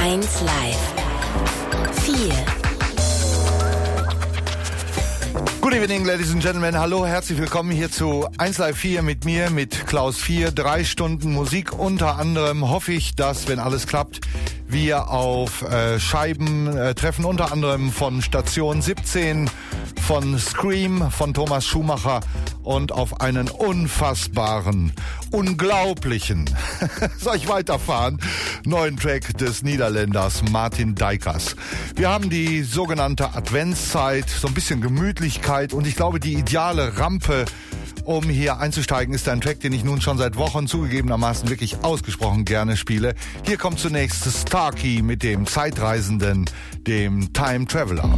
1 Live 4. Good evening, ladies and gentlemen. Hallo, herzlich willkommen hier zu 1 Live 4 mit mir, mit Klaus 4. 3 Stunden Musik. Unter anderem hoffe ich, dass, wenn alles klappt, wir auf Scheiben treffen. Unter anderem von Station 17, von Scream, von Thomas Schumacher und auf einen unfassbaren, unglaublichen, soll ich weiterfahren, neuen Track des Niederländers Martin Dijkers. Wir haben die sogenannte Adventszeit, so ein bisschen Gemütlichkeit und ich glaube, die ideale Rampe, um hier einzusteigen, ist ein Track, den ich nun schon seit Wochen zugegebenermaßen wirklich ausgesprochen gerne spiele. Hier kommt zunächst Starkey mit dem Zeitreisenden, dem Time Traveler.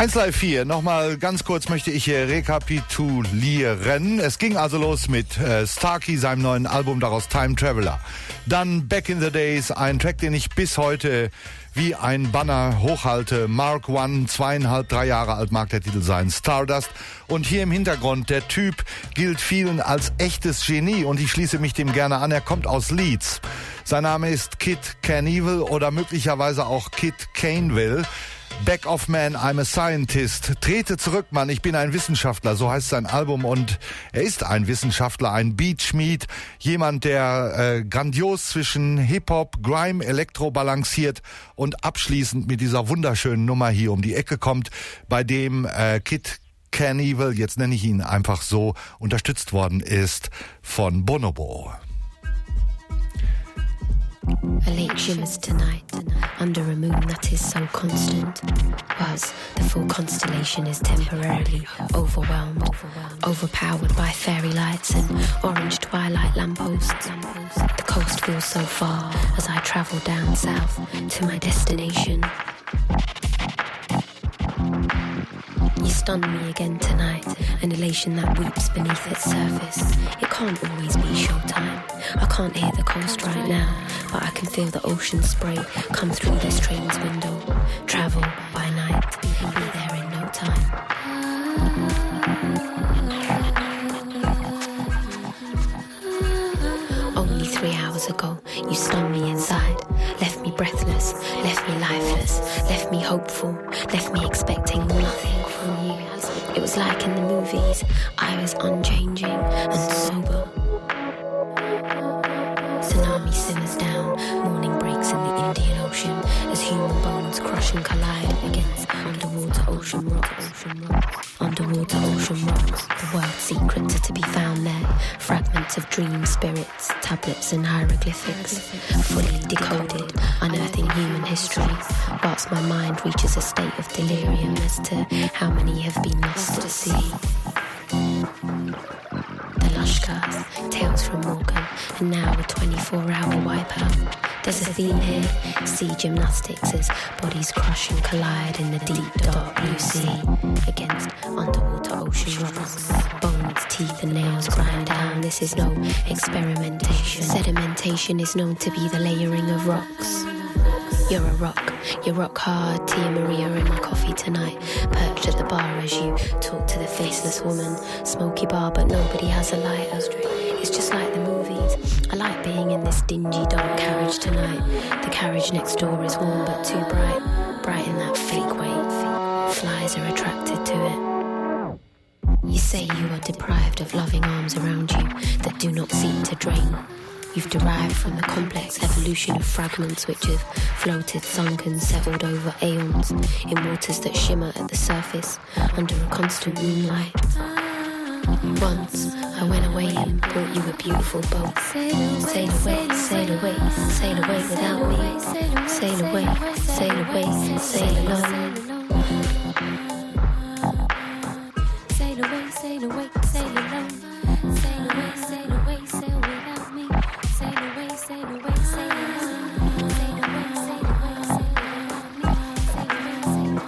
1 Live 4, nochmal ganz kurz möchte ich hier rekapitulieren. Es ging also los mit Starkey, seinem neuen Album, daraus Time Traveler. Dann Back in the Days, ein Track, den ich bis heute wie ein Banner hochhalte. Mark One, 2,5, 3 Jahre alt mag der Titel sein, Stardust. Und hier im Hintergrund, der Typ gilt vielen als echtes Genie und ich schließe mich dem gerne an, er kommt aus Leeds. Sein Name ist Kit Caneville oder möglicherweise auch Kit Caneville. Back of Man, I'm a Scientist. Trete zurück, Mann, ich bin ein Wissenschaftler, so heißt sein Album und er ist ein Wissenschaftler, ein Beatschmied, jemand, der grandios zwischen Hip-Hop, Grime, Elektro balanciert und abschließend mit dieser wunderschönen Nummer hier um die Ecke kommt, bei dem Kit Caneville, jetzt nenne ich ihn einfach so, unterstützt worden ist von Bonobo. A lake shimmers tonight, under a moon that is so constant. Was the full constellation is temporarily overwhelmed, overpowered by fairy lights and orange twilight lampposts. The coast feels so far as I travel down south to my destination. You stun me again tonight, an elation that weeps beneath its surface. It can't always be showtime. I can't hear the coast right now, but I can feel the ocean spray come through this train's window. Travel by night, be there in no time. Only 3 hours ago, you stung me inside, left me breathless, left me lifeless, left me hopeful, left me expecting nothing from you. It was like in the movies, I was unchanging and sober. Tsunami simmers down, morning breaks in the Indian Ocean as human bones crush and collide against underwater ocean rocks. Underwater ocean rocks, the world's secrets are to be found there. Fragments of dream spirits, tablets and hieroglyphics, fully decoded, unearthing human history, whilst my mind reaches a state of delirium as to how many have been lost at sea. The Lushkars, Tales from Morgan, and now a 24-hour wipeout. There's a theme here, sea gymnastics as bodies crush and collide in the deep, dark blue sea against underwater ocean rocks. Bones, teeth and nails grind down, this is no experimentation. Sedimentation is known to be the layering of rocks. You're a rock, you rock hard, Tia Maria in my coffee tonight. Perched at the bar as you talk to the faceless woman. Smoky bar but nobody has a lighter. It's just like the movies. I like being in this dingy dark carriage tonight. The carriage next door is warm but too bright. Bright in that fake way. Flies are attracted to it. You say you are deprived of loving arms around you that do not seem to drain. You've derived from the complex evolution of fragments which have floated, sunken, settled over aeons in waters that shimmer at the surface under a constant moonlight. Once I went away and brought you a beautiful boat. Sail away, sail away, sail away without me. Sail away, sail away, sail alone. Sail away, sail away, sail alone. Sail away, sail away, sail without me. Sail away, sail away, sail alone. Sail away, sail away, sail without me. Sail away, sail away, sail alone.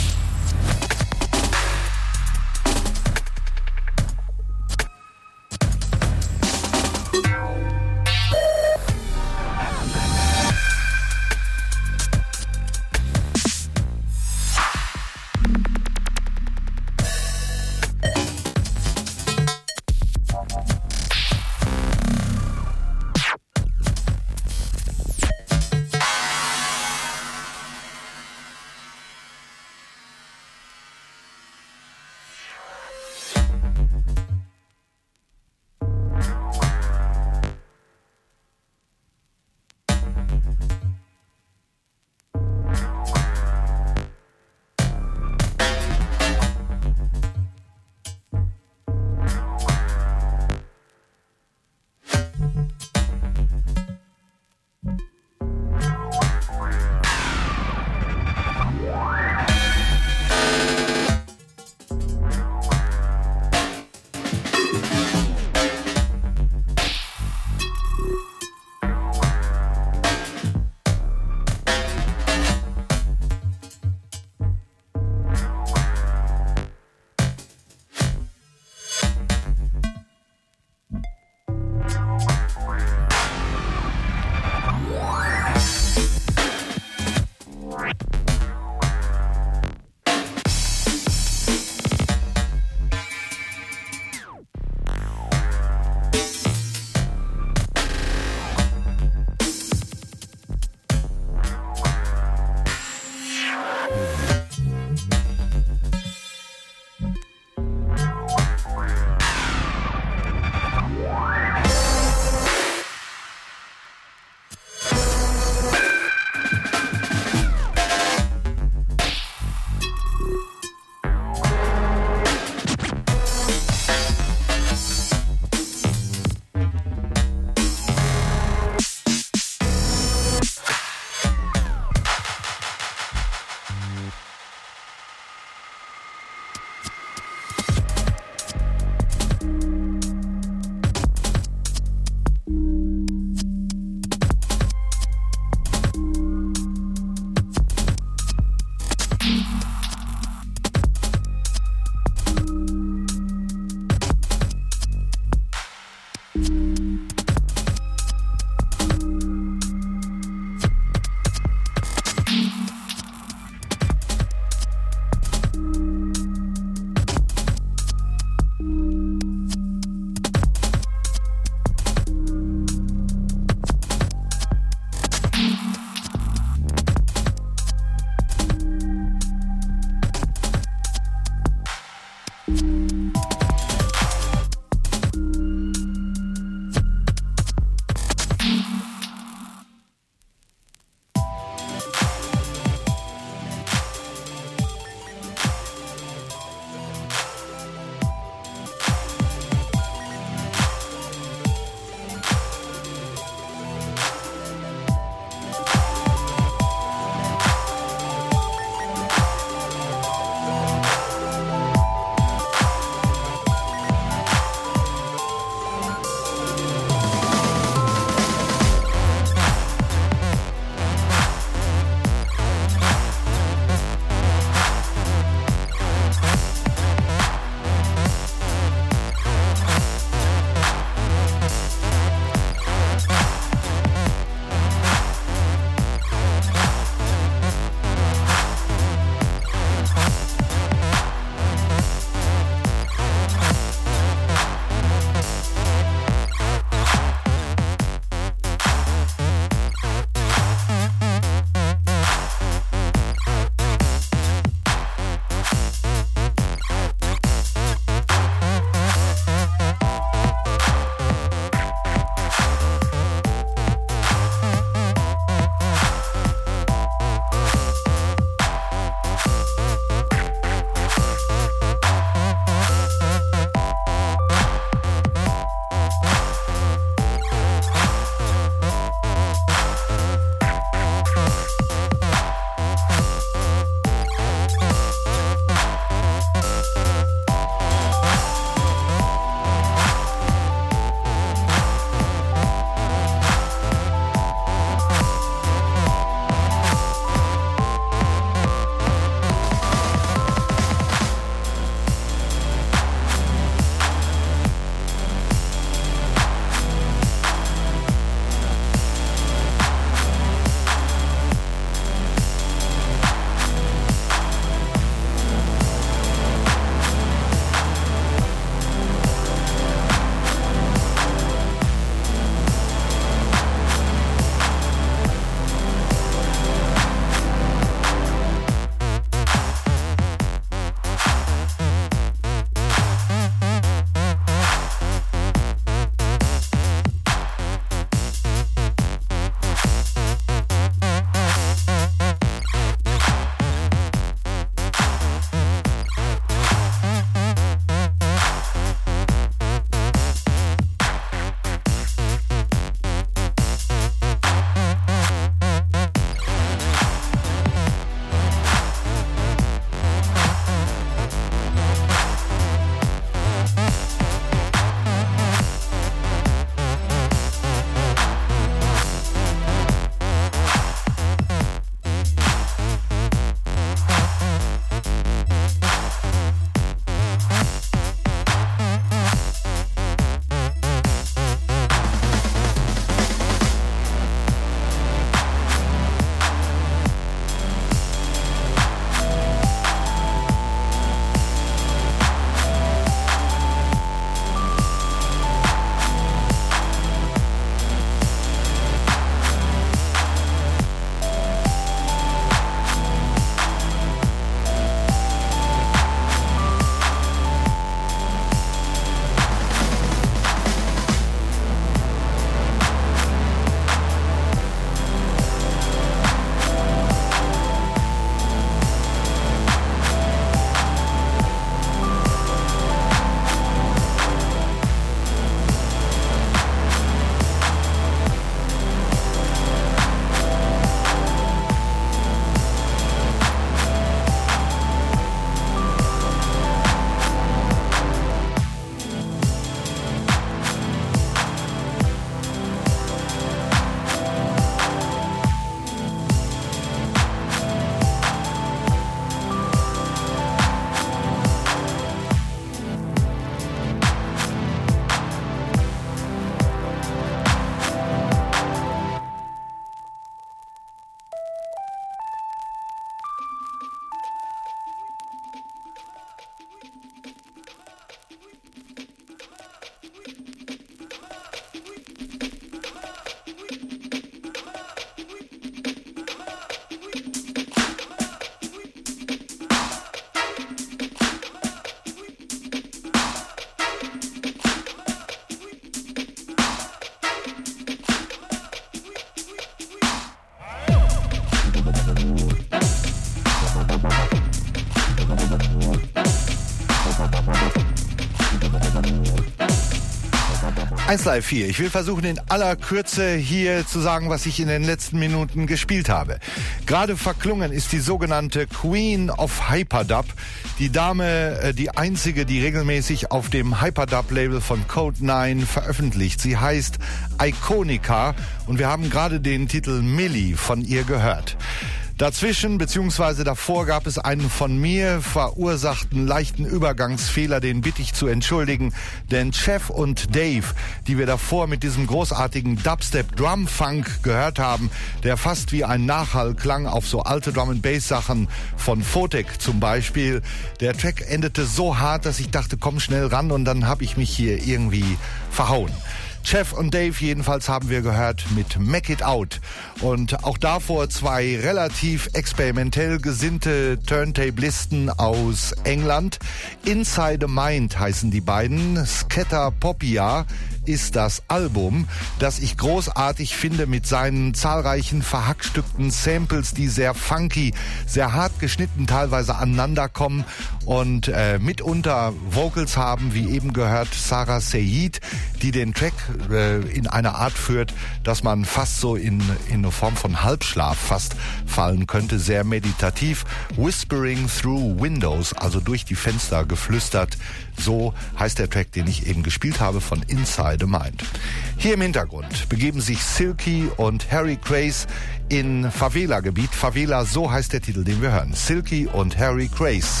1Live 4. Ich will versuchen, in aller Kürze hier zu sagen, was ich in den letzten Minuten gespielt habe. Gerade verklungen ist die sogenannte Queen of Hyperdub. Die Dame, die einzige, die regelmäßig auf dem Hyperdub-Label von Code 9 veröffentlicht. Sie heißt Iconica und wir haben gerade den Titel Millie von ihr gehört. Dazwischen bzw. davor gab es einen von mir verursachten leichten Übergangsfehler, den bitte ich zu entschuldigen, denn Chef und Dave, die wir davor mit diesem großartigen Dubstep-Drum-Funk gehört haben, der fast wie ein Nachhall klang auf so alte Drum-and-Bass-Sachen von Photek zum Beispiel. Der Track endete so hart, dass ich dachte, komm schnell ran, und dann habe ich mich hier irgendwie verhauen. Chef und Dave jedenfalls haben wir gehört mit Make It Out. Und auch davor zwei relativ experimentell gesinnte Turntablisten aus England. Inside the Mind heißen die beiden. Scatterpopia ist das Album, das ich großartig finde mit seinen zahlreichen verhackstückten Samples, die sehr funky, sehr hart geschnitten teilweise aneinander kommen und mitunter Vocals haben, wie eben gehört, Sarah Seyid, die den Track in eine Art führt, dass man fast so in eine Form von Halbschlaf fast fallen könnte, sehr meditativ. Whispering Through Windows, also durch die Fenster geflüstert, so heißt der Track, den ich eben gespielt habe von Inside the Mind. Hier im Hintergrund begeben sich Silky und Harry Craze in Favela-Gebiet. Favela, so heißt der Titel, den wir hören. Silky und Harry Craze.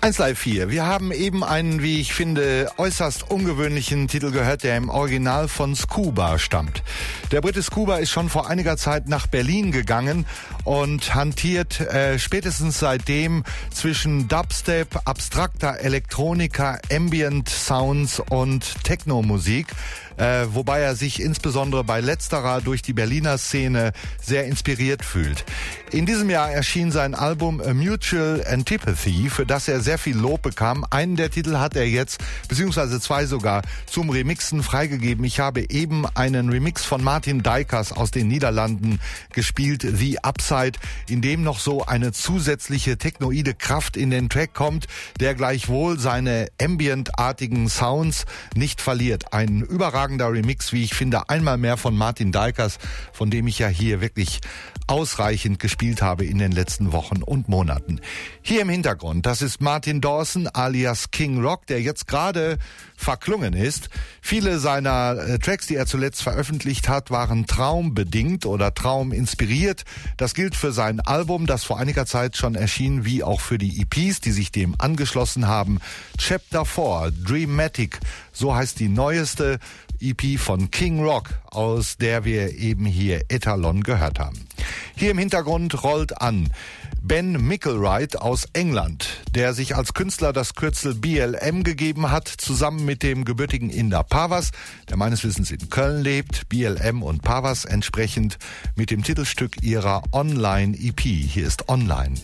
1 Live 4. Wir haben eben einen, wie ich finde, äußerst ungewöhnlichen Titel gehört, der im Original von Scuba stammt. Der Brite Scuba ist schon vor einiger Zeit nach Berlin gegangen und hantiert spätestens seitdem zwischen Dubstep, abstrakter Elektronika, Ambient Sounds und Techno-Musik. Wobei er sich insbesondere bei letzterer durch die Berliner Szene sehr inspiriert fühlt. In diesem Jahr erschien sein Album A Mutual Antipathy, für das er sehr viel Lob bekam. Einen der Titel hat er jetzt, beziehungsweise 2 sogar, zum Remixen freigegeben. Ich habe eben einen Remix von Martin Dijkers aus den Niederlanden gespielt, The Upside, in dem noch so eine zusätzliche technoide Kraft in den Track kommt, der gleichwohl seine ambientartigen Sounds nicht verliert. Ein überragender Remix, wie ich finde, einmal mehr von Martin Dijkers, von dem ich ja hier wirklich ausreichend gespielt habe in den letzten Wochen und Monaten. Hier im Hintergrund, das ist Martin Dawson alias King Rock, der jetzt gerade verklungen ist. Viele seiner Tracks, die er zuletzt veröffentlicht hat, waren traumbedingt oder trauminspiriert. Das gilt für sein Album, das vor einiger Zeit schon erschien, wie auch für die EPs, die sich dem angeschlossen haben. Chapter 4, Dreamatic, so heißt die neueste EP von King Rock, aus der wir eben hier Etalon gehört haben. Hier im Hintergrund rollt an Ben Mickelwright aus England, der sich als Künstler das Kürzel BLM gegeben hat, zusammen mit dem gebürtigen Inder Pavas, der meines Wissens in Köln lebt. BLM und Pavas entsprechend mit dem Titelstück ihrer Online-EP. Hier ist Online.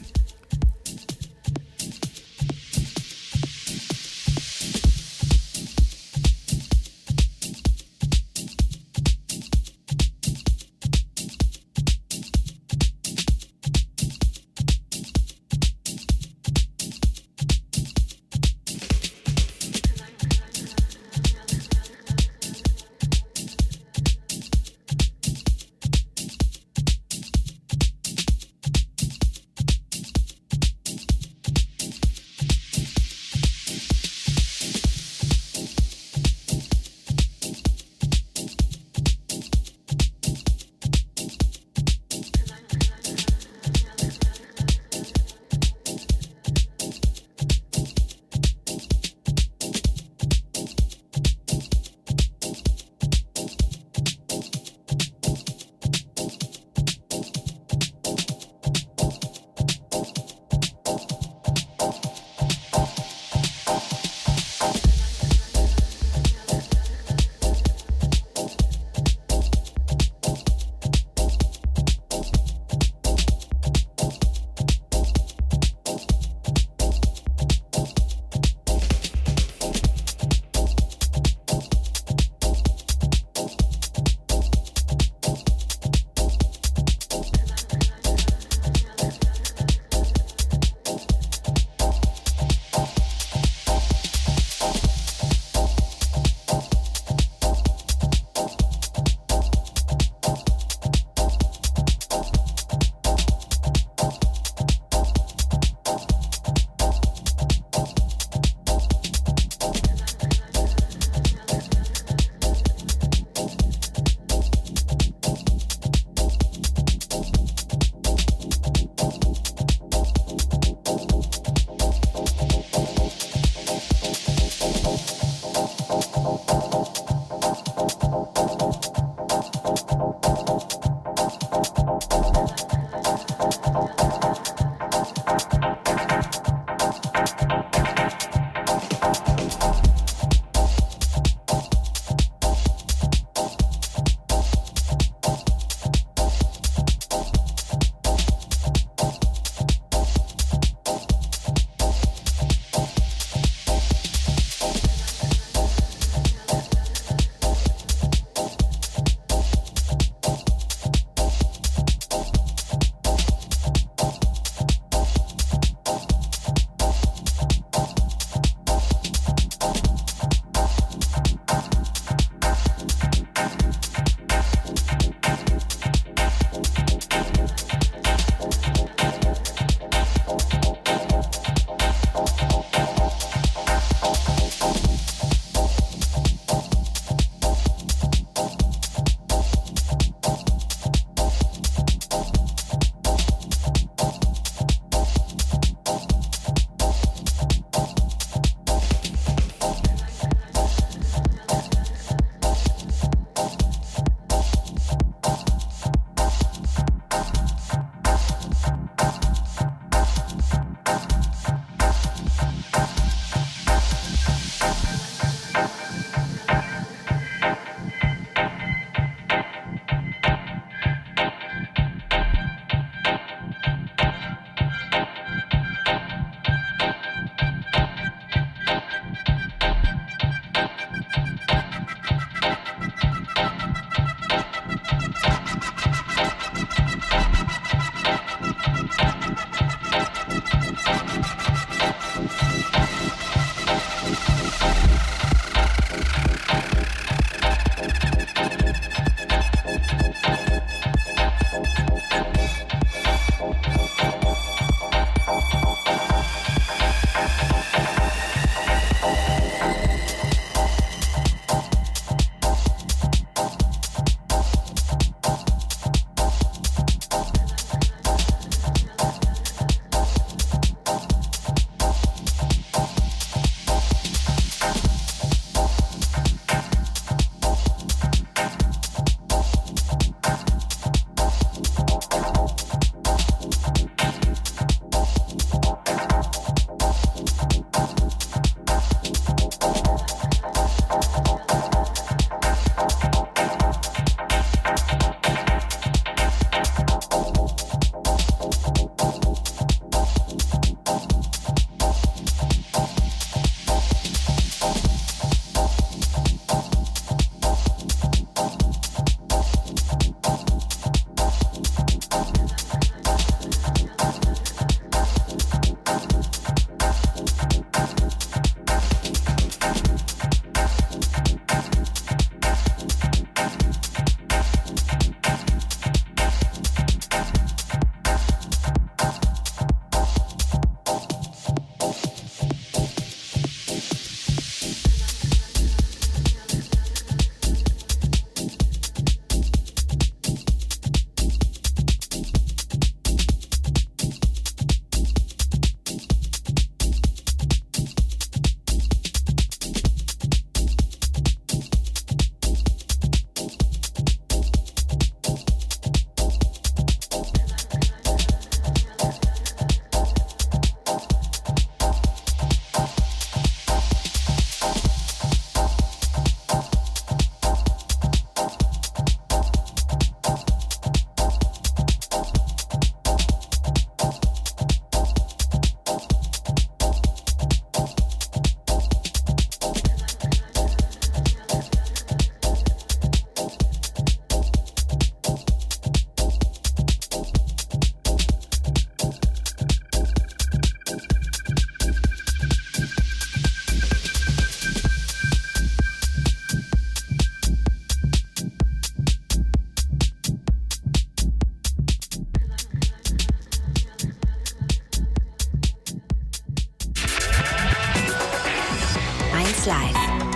1 Live.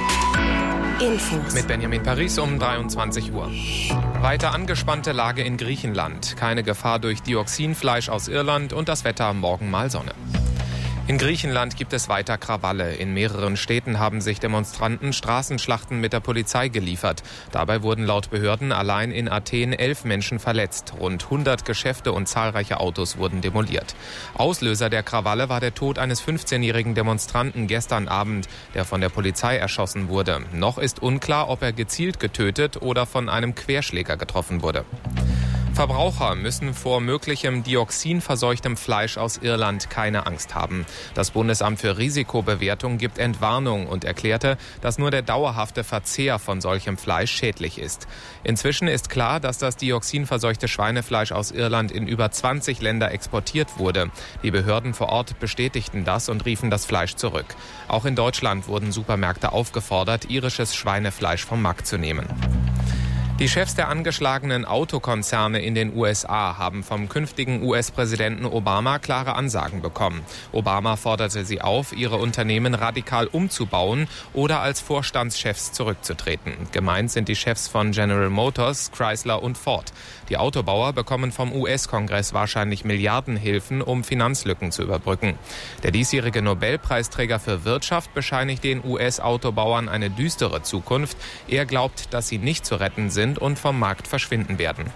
Infos. Mit Benjamin Paris um 23 Uhr. Weiter angespannte Lage in Griechenland. Keine Gefahr durch Dioxinfleisch aus Irland und das Wetter morgen mal Sonne. In Griechenland gibt es weiter Krawalle. In mehreren Städten haben sich Demonstranten Straßenschlachten mit der Polizei geliefert. Dabei wurden laut Behörden allein in Athen 11 Menschen verletzt. Rund 100 Geschäfte und zahlreiche Autos wurden demoliert. Auslöser der Krawalle war der Tod eines 15-jährigen Demonstranten gestern Abend, der von der Polizei erschossen wurde. Noch ist unklar, ob er gezielt getötet oder von einem Querschläger getroffen wurde. Verbraucher müssen vor möglichem dioxinverseuchtem Fleisch aus Irland keine Angst haben. Das Bundesamt für Risikobewertung gibt Entwarnung und erklärte, dass nur der dauerhafte Verzehr von solchem Fleisch schädlich ist. Inzwischen ist klar, dass das dioxinverseuchte Schweinefleisch aus Irland in über 20 Länder exportiert wurde. Die Behörden vor Ort bestätigten das und riefen das Fleisch zurück. Auch in Deutschland wurden Supermärkte aufgefordert, irisches Schweinefleisch vom Markt zu nehmen. Die Chefs der angeschlagenen Autokonzerne in den USA haben vom künftigen US-Präsidenten Obama klare Ansagen bekommen. Obama forderte sie auf, ihre Unternehmen radikal umzubauen oder als Vorstandschefs zurückzutreten. Gemeint sind die Chefs von General Motors, Chrysler und Ford. Die Autobauer bekommen vom US-Kongress wahrscheinlich Milliardenhilfen, um Finanzlücken zu überbrücken. Der diesjährige Nobelpreisträger für Wirtschaft bescheinigt den US-Autobauern eine düstere Zukunft. Er glaubt, dass sie nicht zu retten sind und vom Markt verschwinden werden.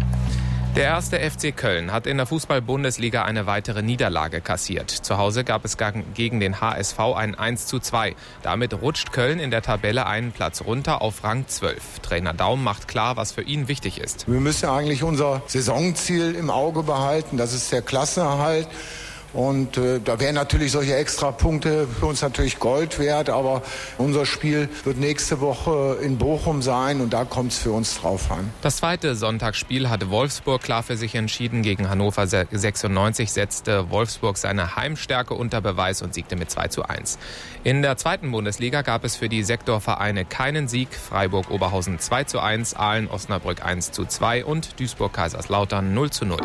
Der erste FC Köln hat in der Fußball-Bundesliga eine weitere Niederlage kassiert. Zu Hause gab es gegen den HSV ein 1:2. Damit rutscht Köln in der Tabelle einen Platz runter auf Rang 12. Trainer Daum macht klar, was für ihn wichtig ist. Wir müssen eigentlich unser Saisonziel im Auge behalten. Das ist der Klassenerhalt. Und da wären natürlich solche Extrapunkte für uns natürlich Gold wert, aber unser Spiel wird nächste Woche in Bochum sein und da kommt es für uns drauf an. Das zweite Sonntagsspiel hatte Wolfsburg klar für sich entschieden. Gegen Hannover 96 setzte Wolfsburg seine Heimstärke unter Beweis und siegte mit 2:1. In der zweiten Bundesliga gab es für die Sektorvereine keinen Sieg. Freiburg-Oberhausen 2:1, Aalen-Osnabrück 1:2 und Duisburg-Kaiserslautern 0:0.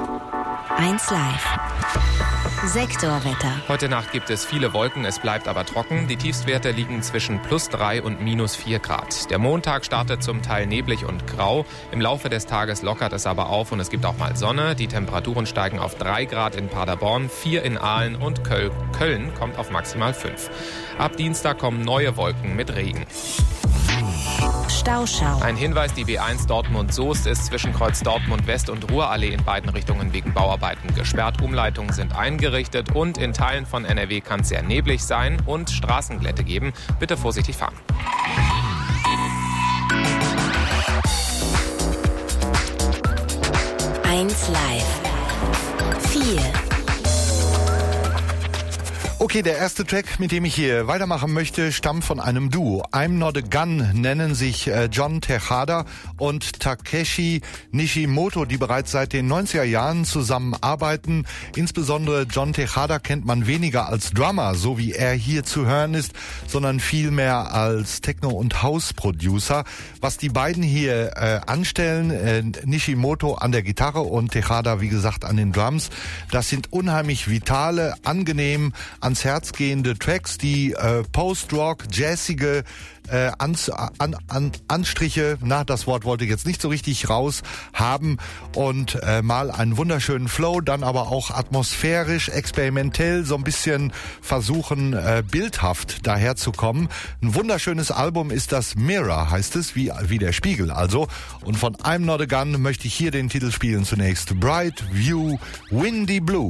1 Live. Sektorwetter. Heute Nacht gibt es viele Wolken, es bleibt aber trocken. Die Tiefstwerte liegen zwischen +3 und -4 Grad. Der Montag startet zum Teil neblig und grau. Im Laufe des Tages lockert es aber auf und es gibt auch mal Sonne. Die Temperaturen steigen auf 3 Grad in Paderborn, 4 in Aalen und Köln kommt auf maximal 5. Ab Dienstag kommen neue Wolken mit Regen. Stauschau. Ein Hinweis, die B1 Dortmund-Soest ist zwischen Kreuz Dortmund West und Ruhrallee in beiden Richtungen wegen Bauarbeiten gesperrt. Umleitungen sind eingerichtet und in Teilen von NRW kann es sehr neblig sein und Straßenglätte geben. Bitte vorsichtig fahren. Eins Live. 4. Okay, der erste Track, mit dem ich hier weitermachen möchte, stammt von einem Duo. I'm Not a Gun nennen sich John Tejada und Takeshi Nishimoto, die bereits seit den 90er Jahren zusammenarbeiten. Insbesondere John Tejada kennt man weniger als Drummer, so wie er hier zu hören ist, sondern vielmehr als Techno- und House-Producer. Was die beiden hier anstellen, Nishimoto an der Gitarre und Tejada, wie gesagt, an den Drums, das sind unheimlich vitale, angenehm, ans Herz gehende Tracks, die Post-Rock, jazzige Anstriche, das Wort wollte ich jetzt nicht so richtig raus haben und mal einen wunderschönen Flow, dann aber auch atmosphärisch, experimentell so ein bisschen versuchen, bildhaft daherzukommen. Ein wunderschönes Album ist das Mirror, heißt es, wie der Spiegel also. Und von I'm Not a Gun möchte ich hier den Titel spielen zunächst. Bright View, Windy Blue.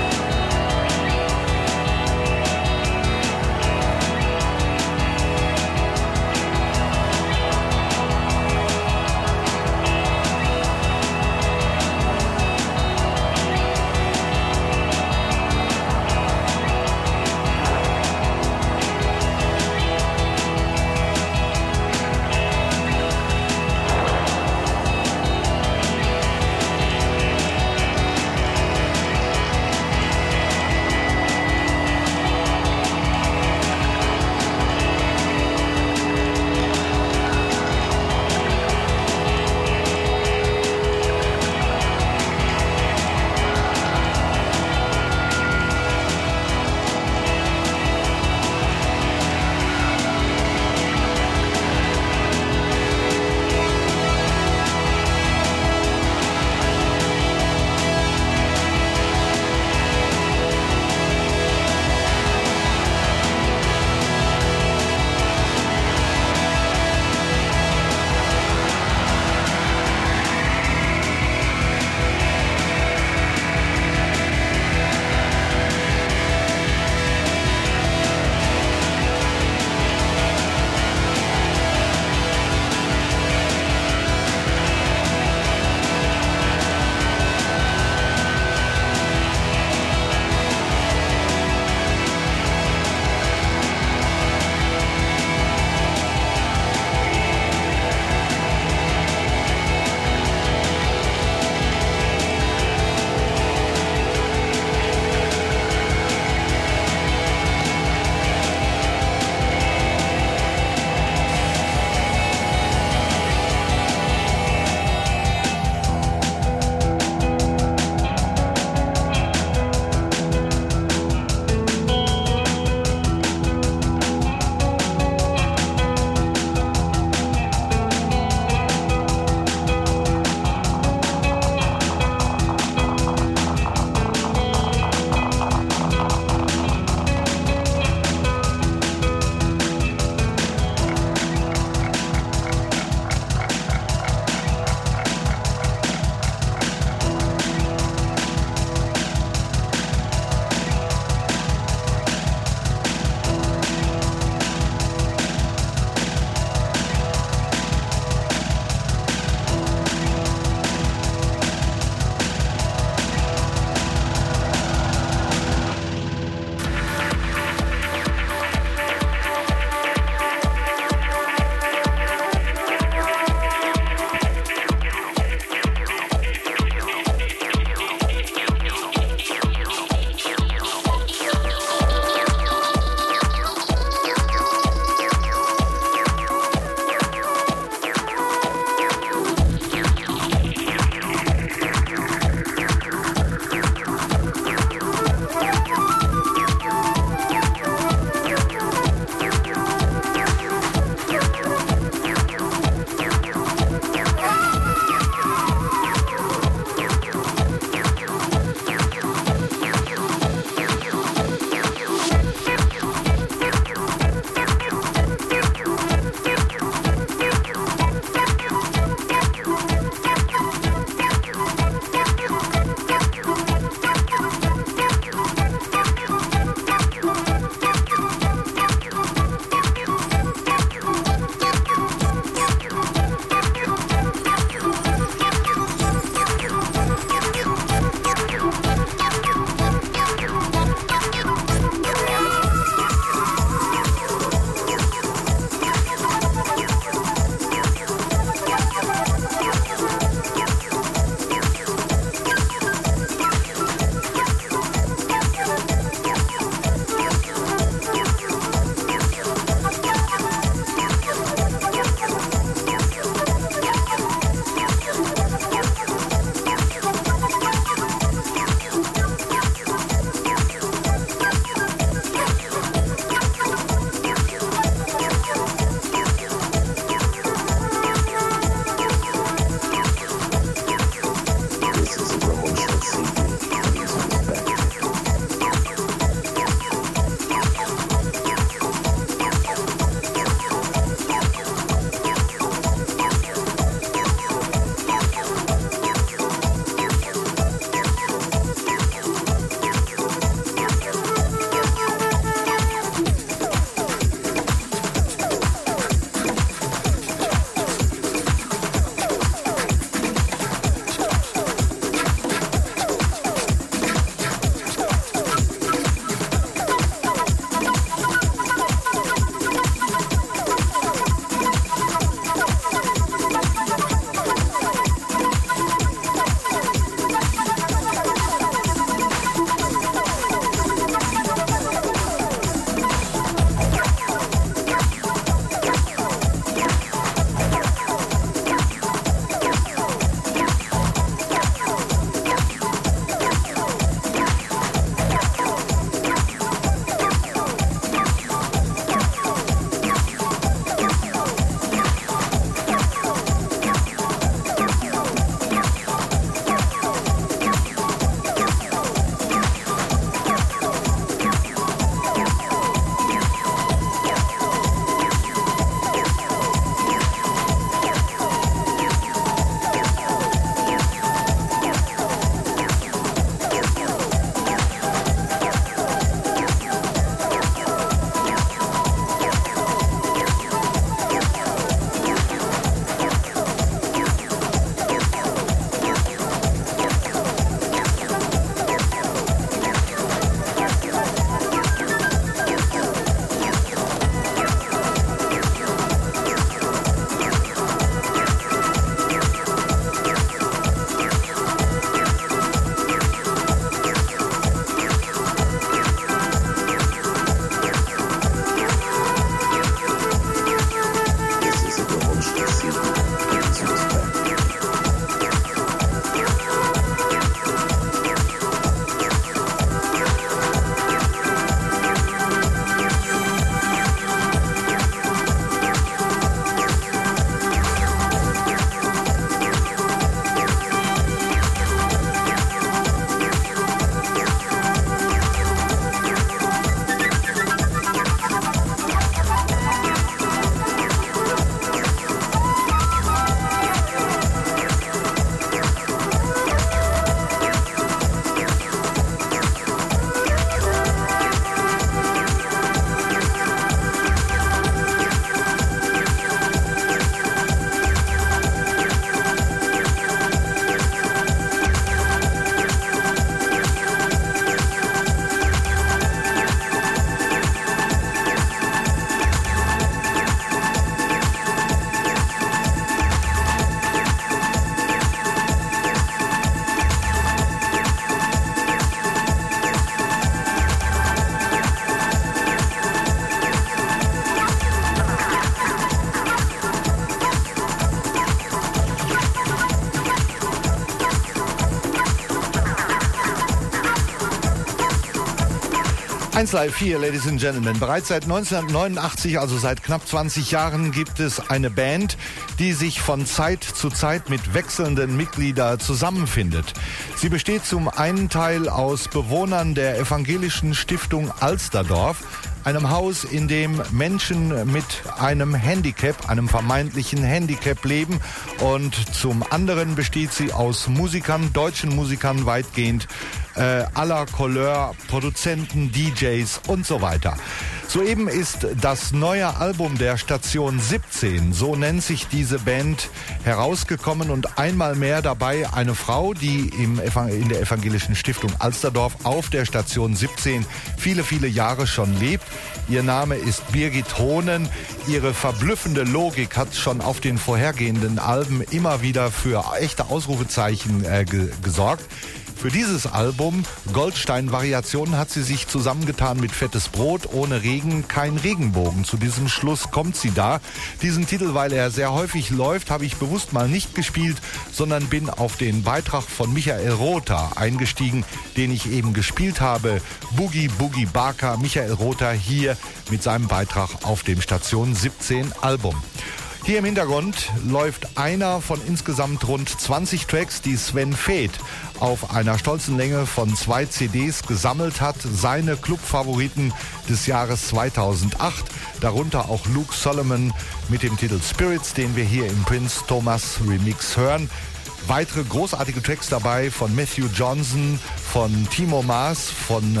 1 Live 4, Ladies and Gentlemen. Bereits seit 1989, also seit knapp 20 Jahren, gibt es eine Band, die sich von Zeit zu Zeit mit wechselnden Mitgliedern zusammenfindet. Sie besteht zum einen Teil aus Bewohnern der evangelischen Stiftung Alsterdorf, einem Haus, in dem Menschen mit einem Handicap, einem vermeintlichen Handicap leben, und zum anderen besteht sie aus Musikern, deutschen Musikern weitgehend, aller Couleur, Produzenten, DJs und so weiter. Soeben ist das neue Album der Station 17, so nennt sich diese Band, herausgekommen, und einmal mehr dabei eine Frau, die in der evangelischen Stiftung Alsterdorf auf der Station 17 viele, viele Jahre schon lebt. Ihr Name ist Birgit Hohnen. Ihre verblüffende Logik hat schon auf den vorhergehenden Alben immer wieder für echte Ausrufezeichen gesorgt. Für dieses Album, Goldstein-Variationen, hat sie sich zusammengetan mit Fettes Brot, ohne Regen, kein Regenbogen. Zu diesem Schluss kommt sie da. Diesen Titel, weil er sehr häufig läuft, habe ich bewusst mal nicht gespielt, sondern bin auf den Beitrag von Michael Rother eingestiegen, den ich eben gespielt habe. Boogie Boogie Barker, Michael Rother hier mit seinem Beitrag auf dem Station 17 Album. Hier im Hintergrund läuft einer von insgesamt rund 20 Tracks, die Sven Väth auf einer stolzen Länge von 2 CDs gesammelt hat. Seine Clubfavoriten des Jahres 2008, darunter auch Luke Solomon mit dem Titel Spirits, den wir hier im Prince Thomas Remix hören. Weitere großartige Tracks dabei von Matthew Johnson, von Timo Maas, vom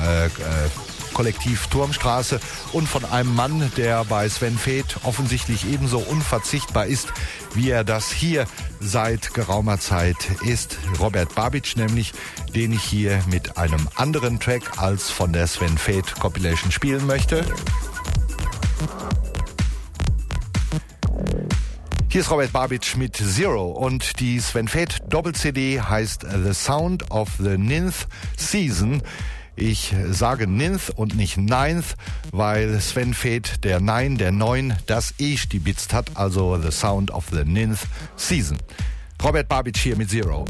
Kollektiv Turmstraße und von einem Mann, der bei Sven Väth offensichtlich ebenso unverzichtbar ist, wie er das hier seit geraumer Zeit ist. Robert Babic nämlich, den ich hier mit einem anderen Track als von der Sven Väth Compilation spielen möchte. Hier ist Robert Babic mit Zero, und die Sven Väth Doppel-CD heißt The Sound of the Ninth Season. Ich sage Ninth und nicht Ninth, weil Sven Väth der 9 das E stibitzt hat, also The Sound of the Ninth Season. Robert Babic hier mit Zero.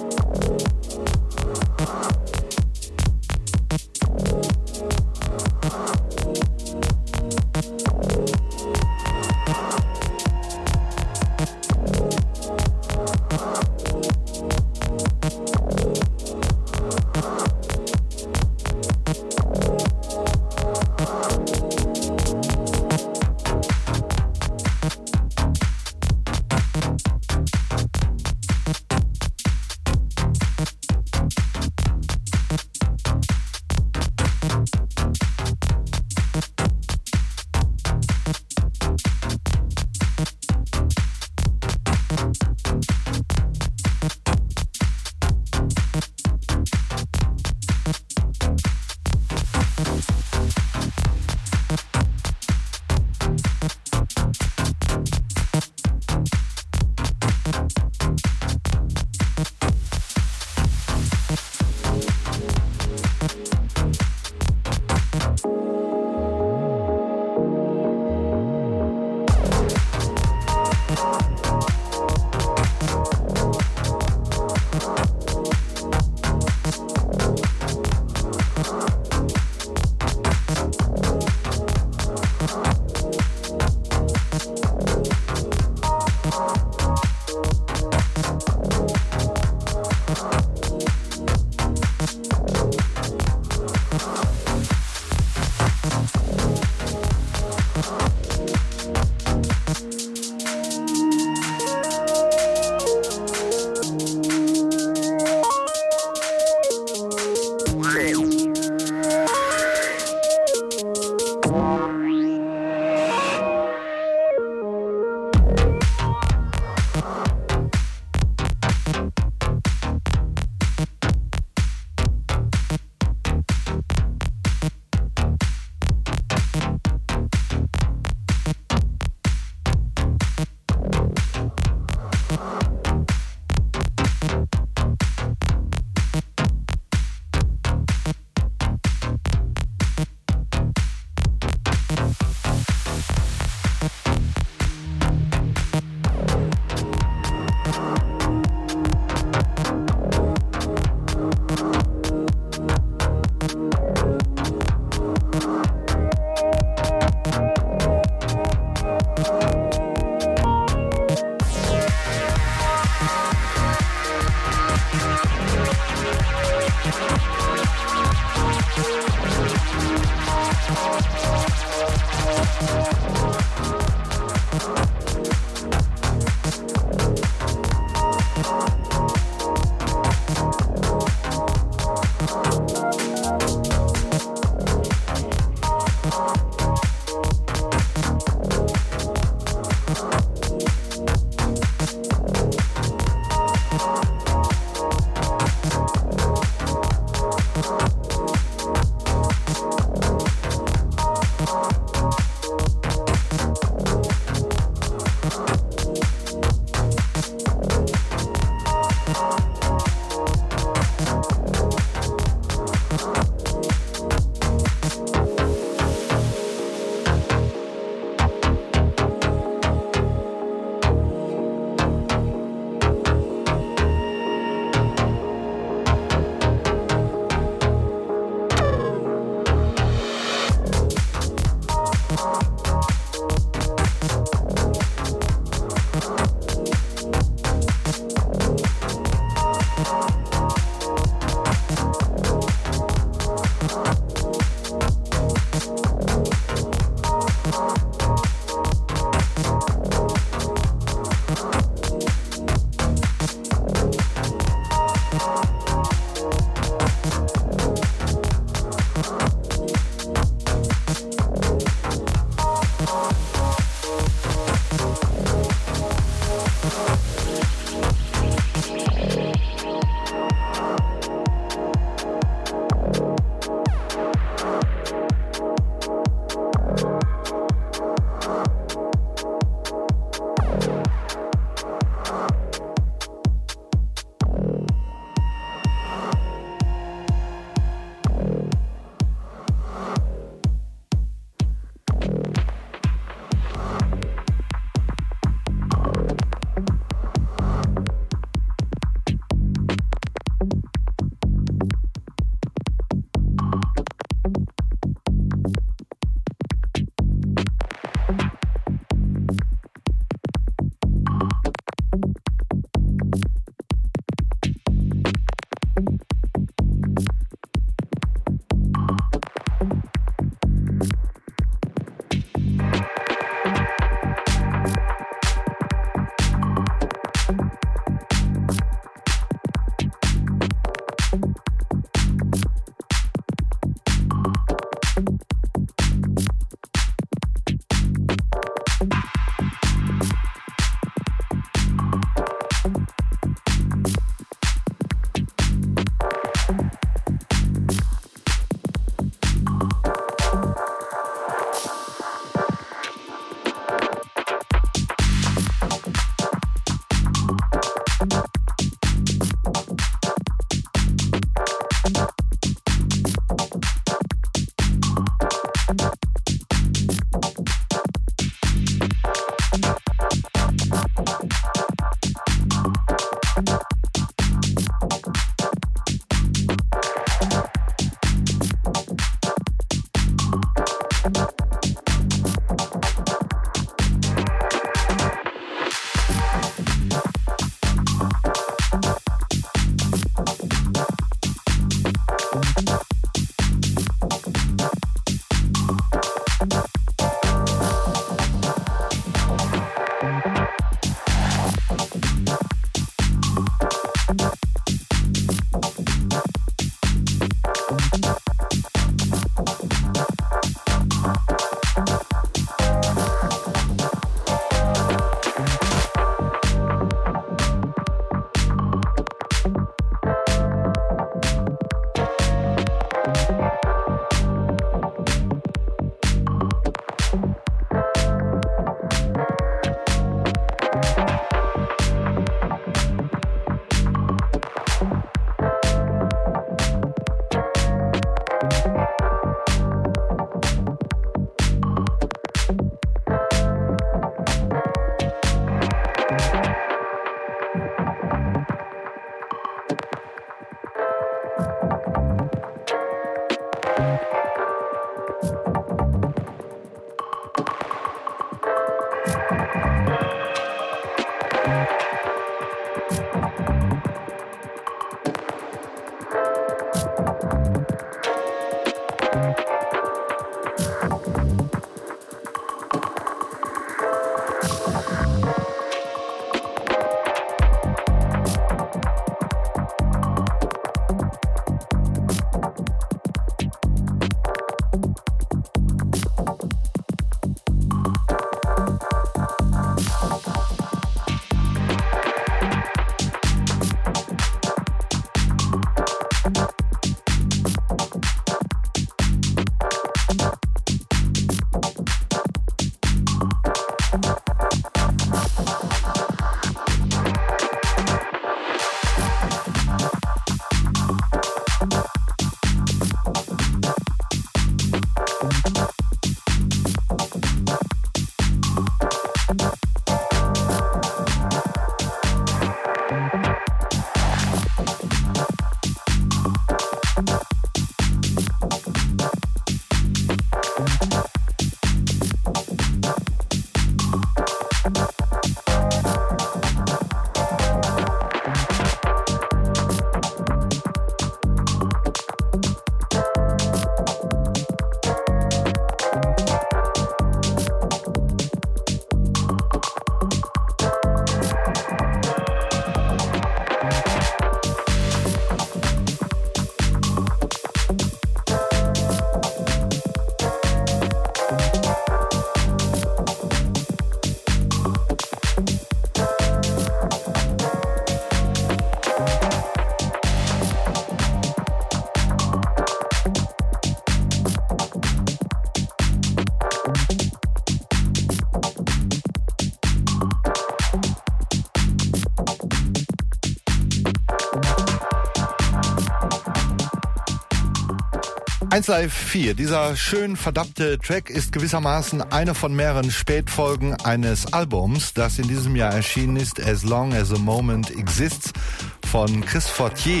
1Live 4, dieser schön verdappte Track ist gewissermaßen eine von mehreren Spätfolgen eines Albums, das in diesem Jahr erschienen ist, As Long as a Moment Exists von Chris Fortier.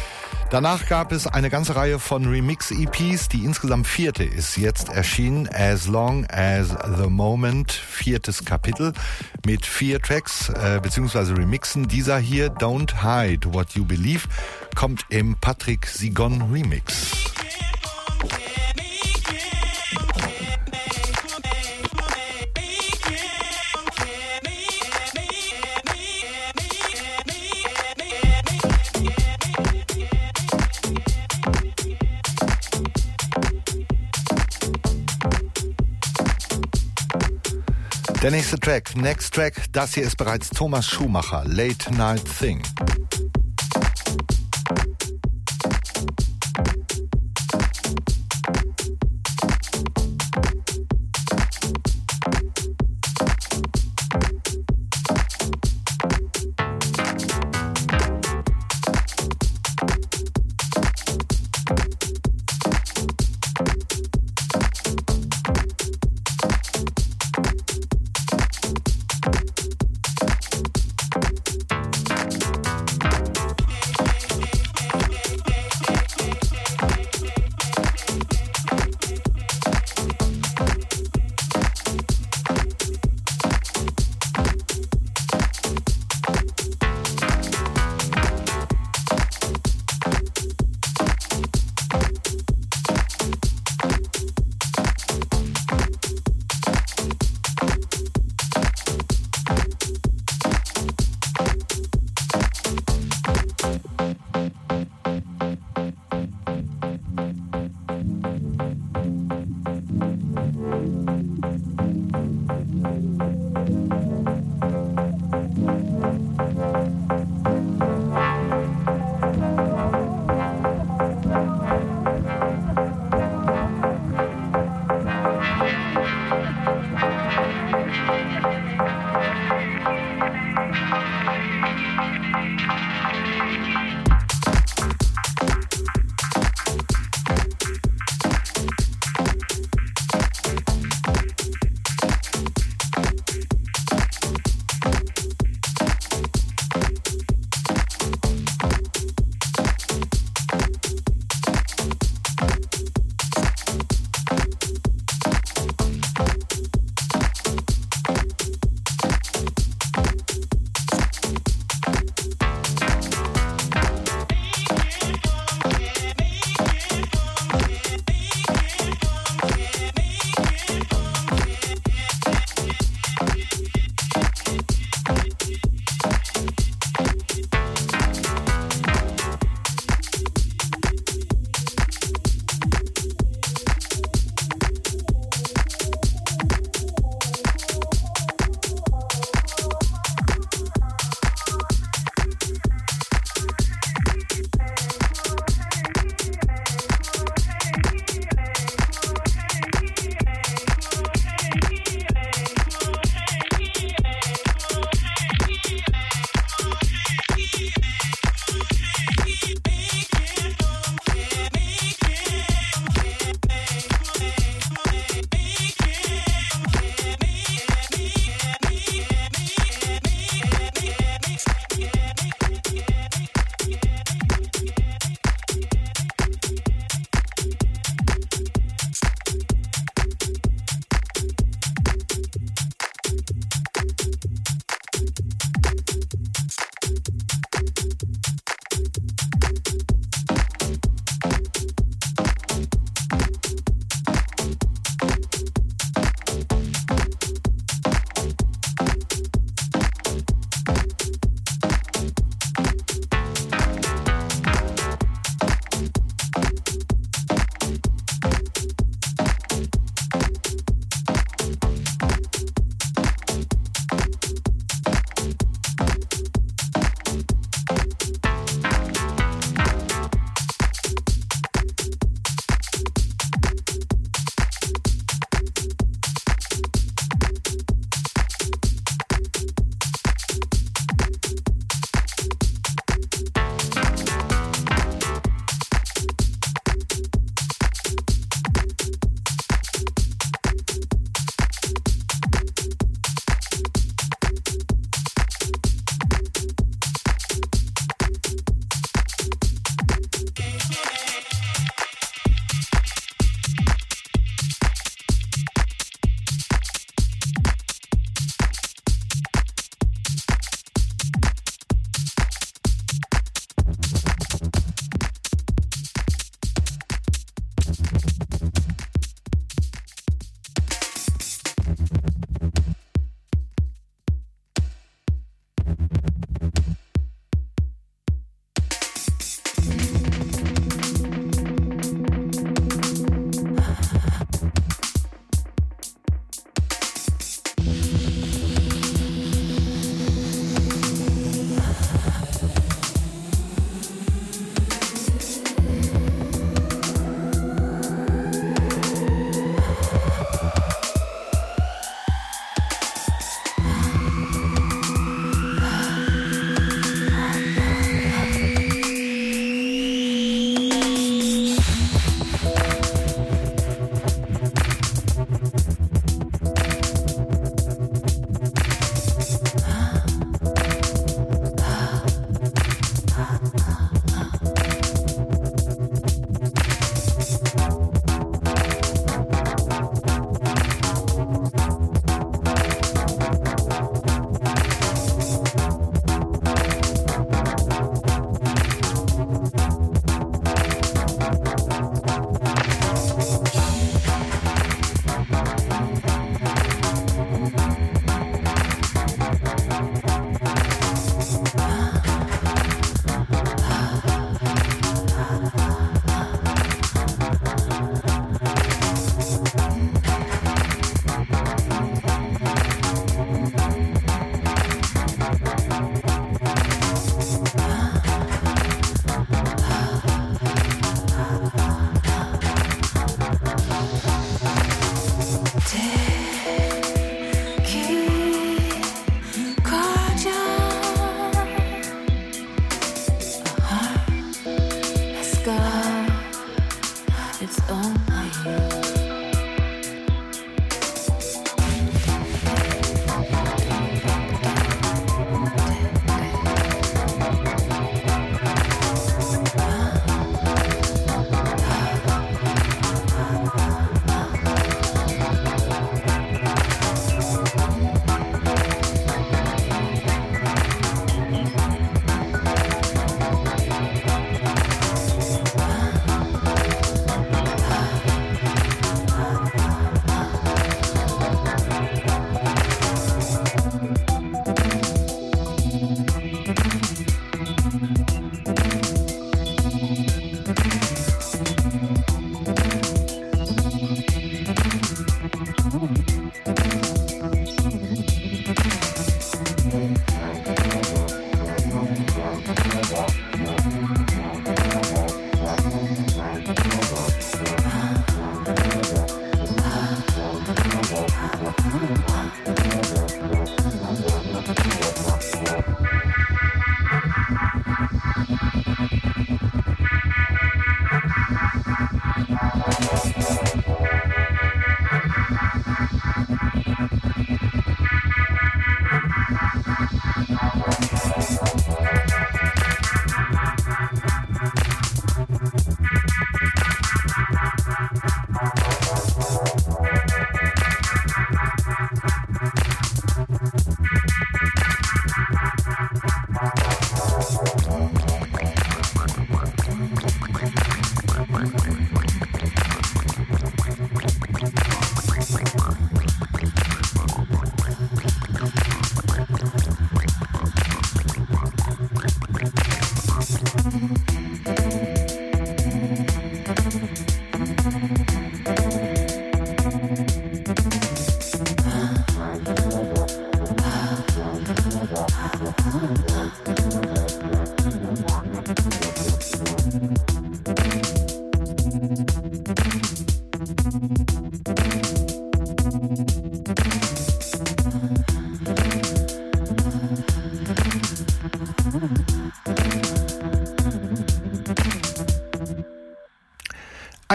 Danach gab es eine ganze Reihe von Remix-EPs, die insgesamt 4. ist jetzt erschienen, As Long as the Moment, 4. Kapitel, mit 4 Tracks bzw. Remixen. Dieser hier, Don't Hide What You Believe, kommt im Patrick Sigon Remix. Der nächste Track, Next Track, das hier ist bereits Thomas Schumacher, Late Night Thing.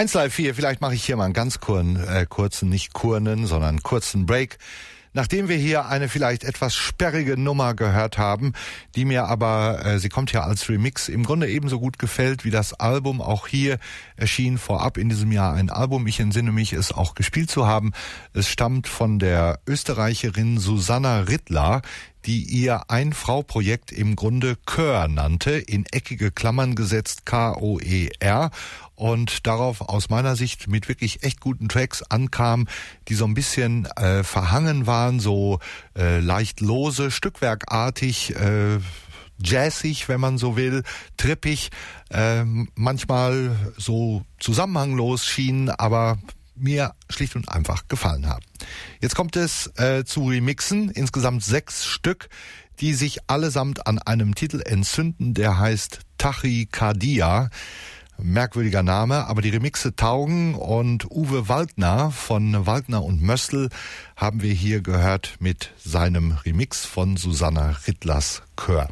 1Live4, vielleicht mache ich hier mal einen ganz kurzen, nicht kurnen, sondern kurzen Break. Nachdem wir hier eine vielleicht etwas sperrige Nummer gehört haben, die mir aber, sie kommt ja als Remix, im Grunde ebenso gut gefällt wie das Album. Auch hier erschien vorab in diesem Jahr ein Album. Ich entsinne mich, es auch gespielt zu haben. Es stammt von der Österreicherin Susanna Rittler, die ihr Ein-Frau-Projekt im Grunde Chör nannte, in eckige Klammern gesetzt K-O-E-R, und darauf aus meiner Sicht mit wirklich echt guten Tracks ankam, die so ein bisschen verhangen waren, so leicht lose, stückwerkartig, jazzig, wenn man so will, trippig, manchmal so zusammenhanglos schienen, aber mir schlicht und einfach gefallen haben. Jetzt kommt es zu Remixen, insgesamt 6 Stück, die sich allesamt an einem Titel entzünden, der heißt Tachycardia. Merkwürdiger Name, aber die Remixe taugen, und Uwe Waldner von Waldner und Möstl haben wir hier gehört mit seinem Remix von Susanna Rittlers Chör.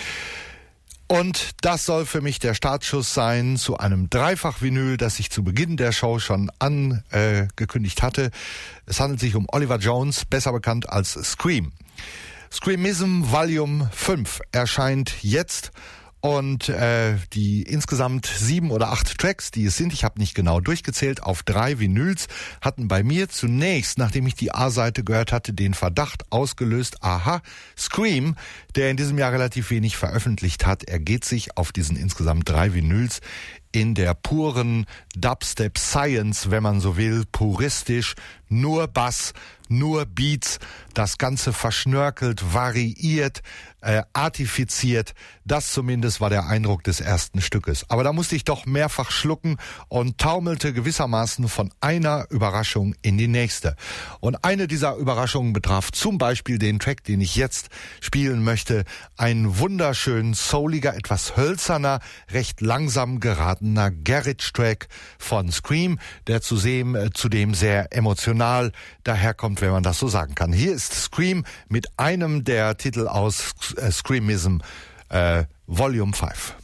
Und das soll für mich der Startschuss sein zu einem Dreifach-Vinyl, das ich zu Beginn der Show schon angekündigt hatte. Es handelt sich um Oliver Jones, besser bekannt als Scream. Screamism Volume 5 erscheint jetzt. Und die insgesamt 7 oder 8 Tracks, die es sind, ich habe nicht genau durchgezählt, auf 3 Vinyls, hatten bei mir zunächst, nachdem ich die A-Seite gehört hatte, den Verdacht ausgelöst, aha, Scream, der in diesem Jahr relativ wenig veröffentlicht hat, ergeht sich auf diesen insgesamt 3 Vinyls in der puren Dubstep Science, wenn man so will, puristisch, nur Bass, nur Beats, das Ganze verschnörkelt, variiert, artifiziert. Das zumindest war der Eindruck des ersten Stückes. Aber da musste ich doch mehrfach schlucken und taumelte gewissermaßen von einer Überraschung in die nächste. Und eine dieser Überraschungen betraf zum Beispiel den Track, den ich jetzt spielen möchte. Ein wunderschön souliger, etwas hölzerner, recht langsam geratener Garage-Track von Scream, der zudem sehr emotional daherkommt, wenn man das so sagen kann. Hier ist Scream mit einem der Titel aus Screamism Volume 5.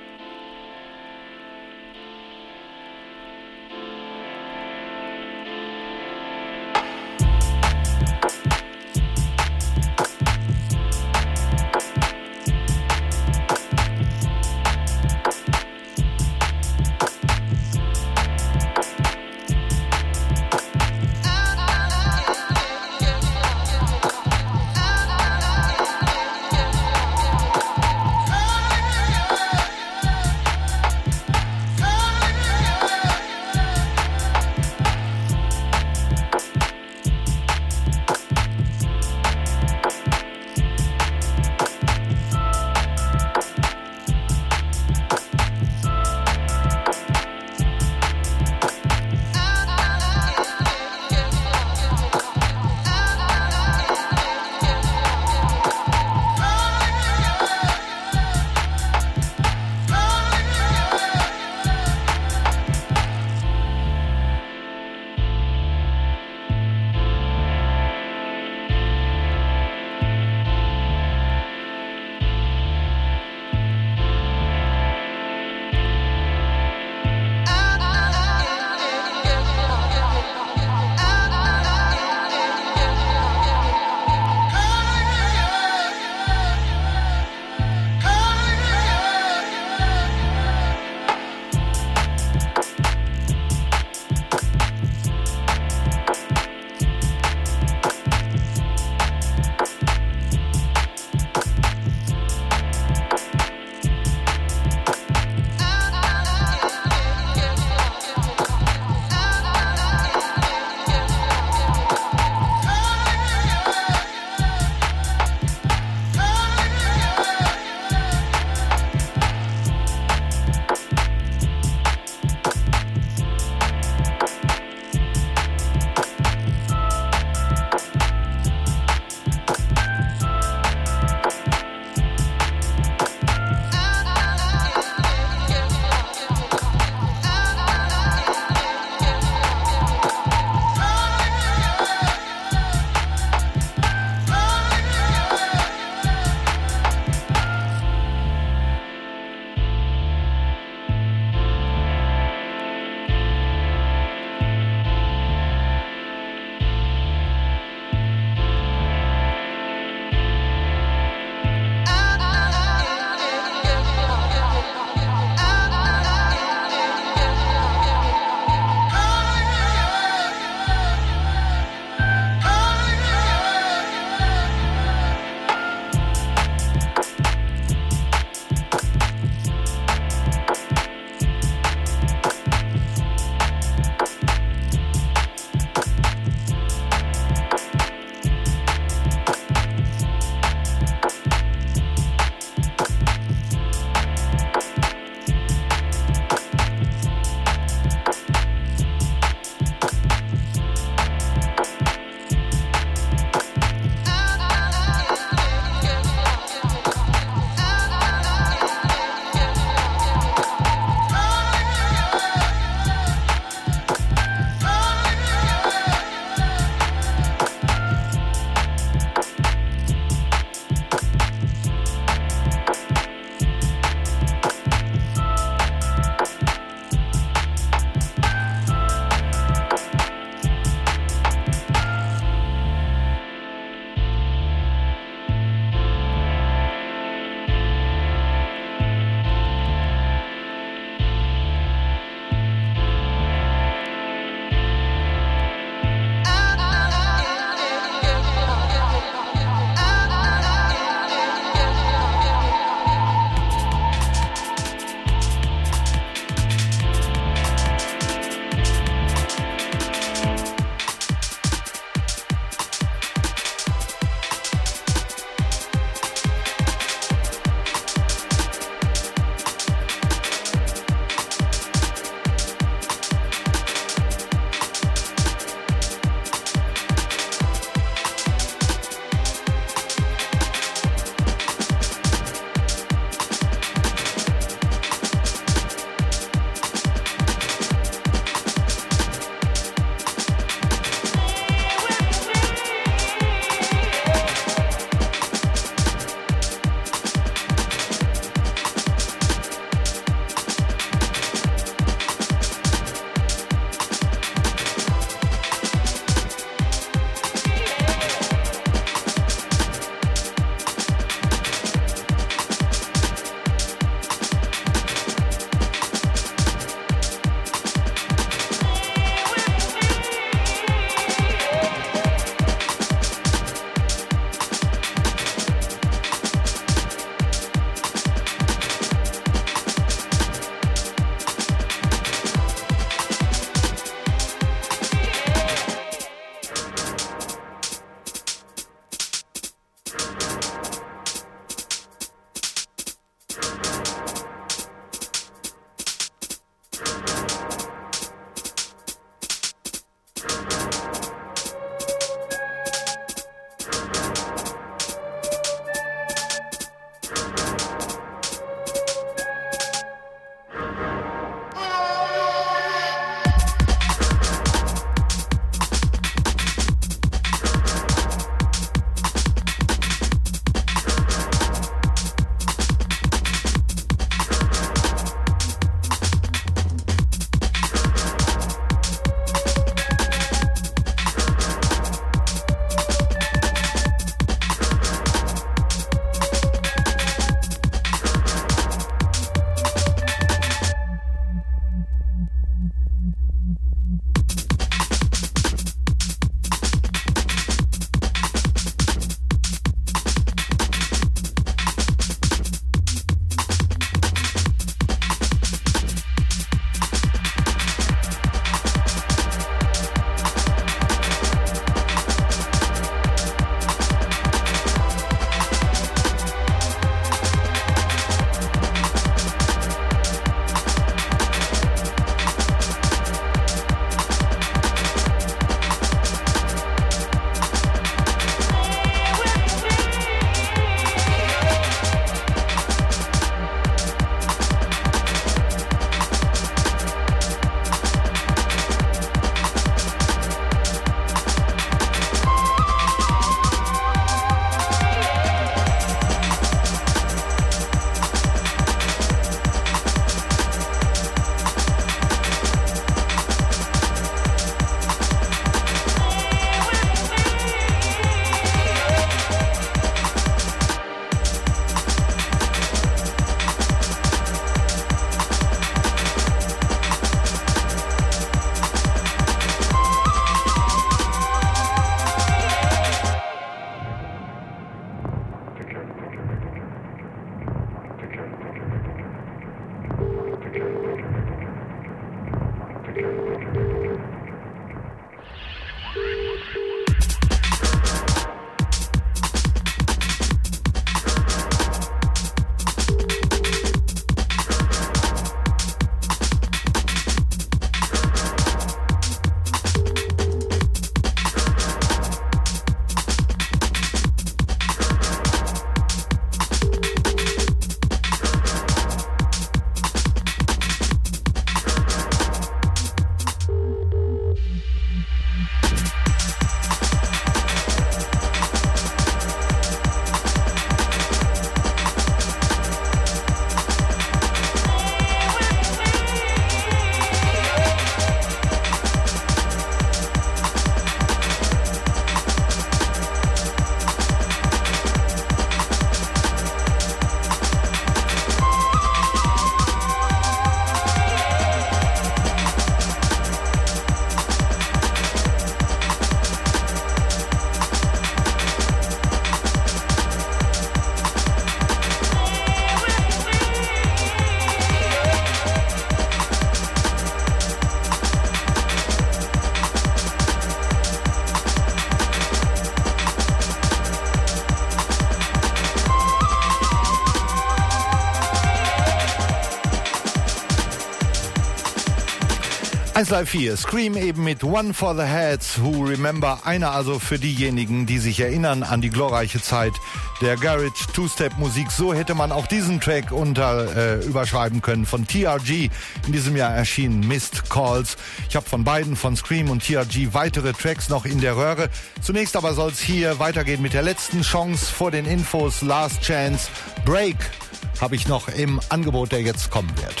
1Live4, Scream eben mit One for the Heads Who Remember. Einer also für diejenigen, die sich erinnern an die glorreiche Zeit der Garage Two-Step-Musik. So hätte man auch diesen Track überschreiben können. Von TRG in diesem Jahr erschienen, Missed Calls. Ich habe von beiden, von Scream und TRG, weitere Tracks noch in der Röhre. Zunächst aber soll es hier weitergehen mit der letzten Chance vor den Infos. Last Chance, Break habe ich noch im Angebot, der jetzt kommen wird.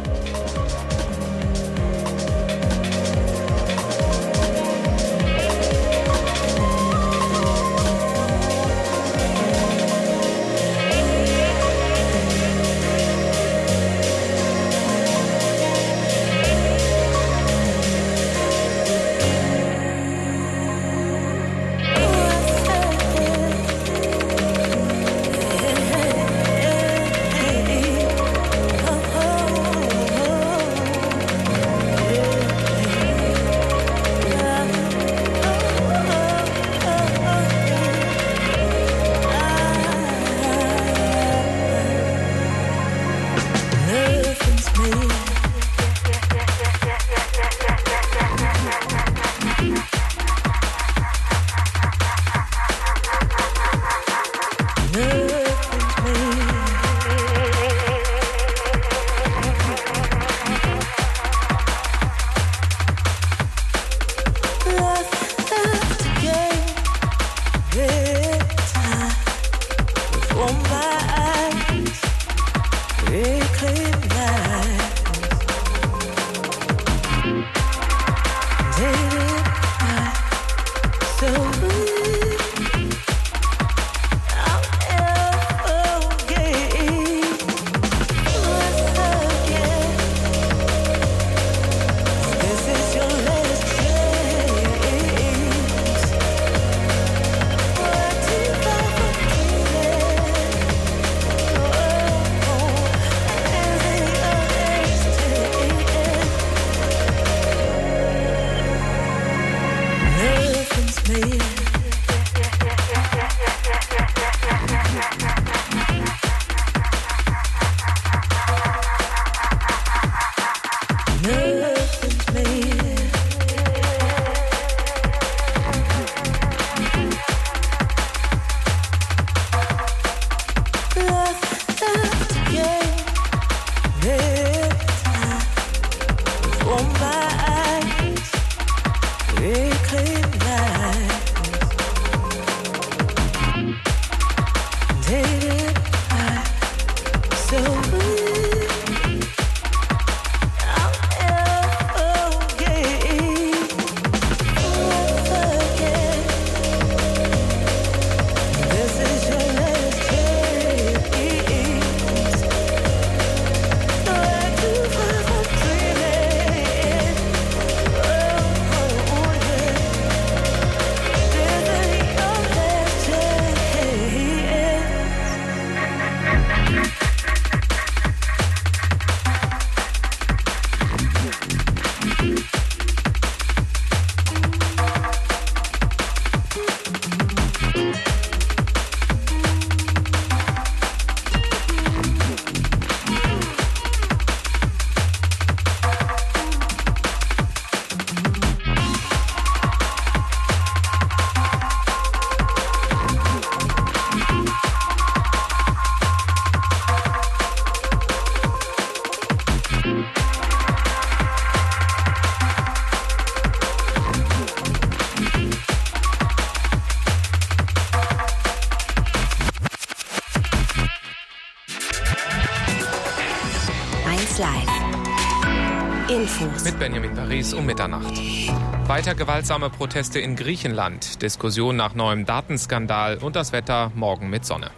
Mit Benjamin Paris um Mitternacht. Weiter gewaltsame Proteste in Griechenland, Diskussion nach neuem Datenskandal und das Wetter morgen mit Sonne.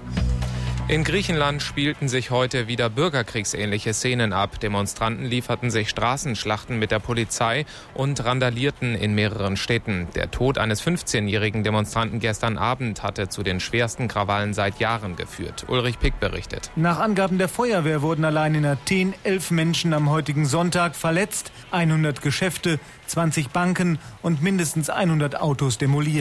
In Griechenland spielten sich heute wieder bürgerkriegsähnliche Szenen ab. Demonstranten lieferten sich Straßenschlachten mit der Polizei und randalierten in mehreren Städten. Der Tod eines 15-jährigen Demonstranten gestern Abend hatte zu den schwersten Krawallen seit Jahren geführt. Ulrich Pick berichtet. Nach Angaben der Feuerwehr wurden allein in Athen 11 Menschen am heutigen Sonntag verletzt, 100 Geschäfte, 20 Banken und mindestens 100 Autos demoliert.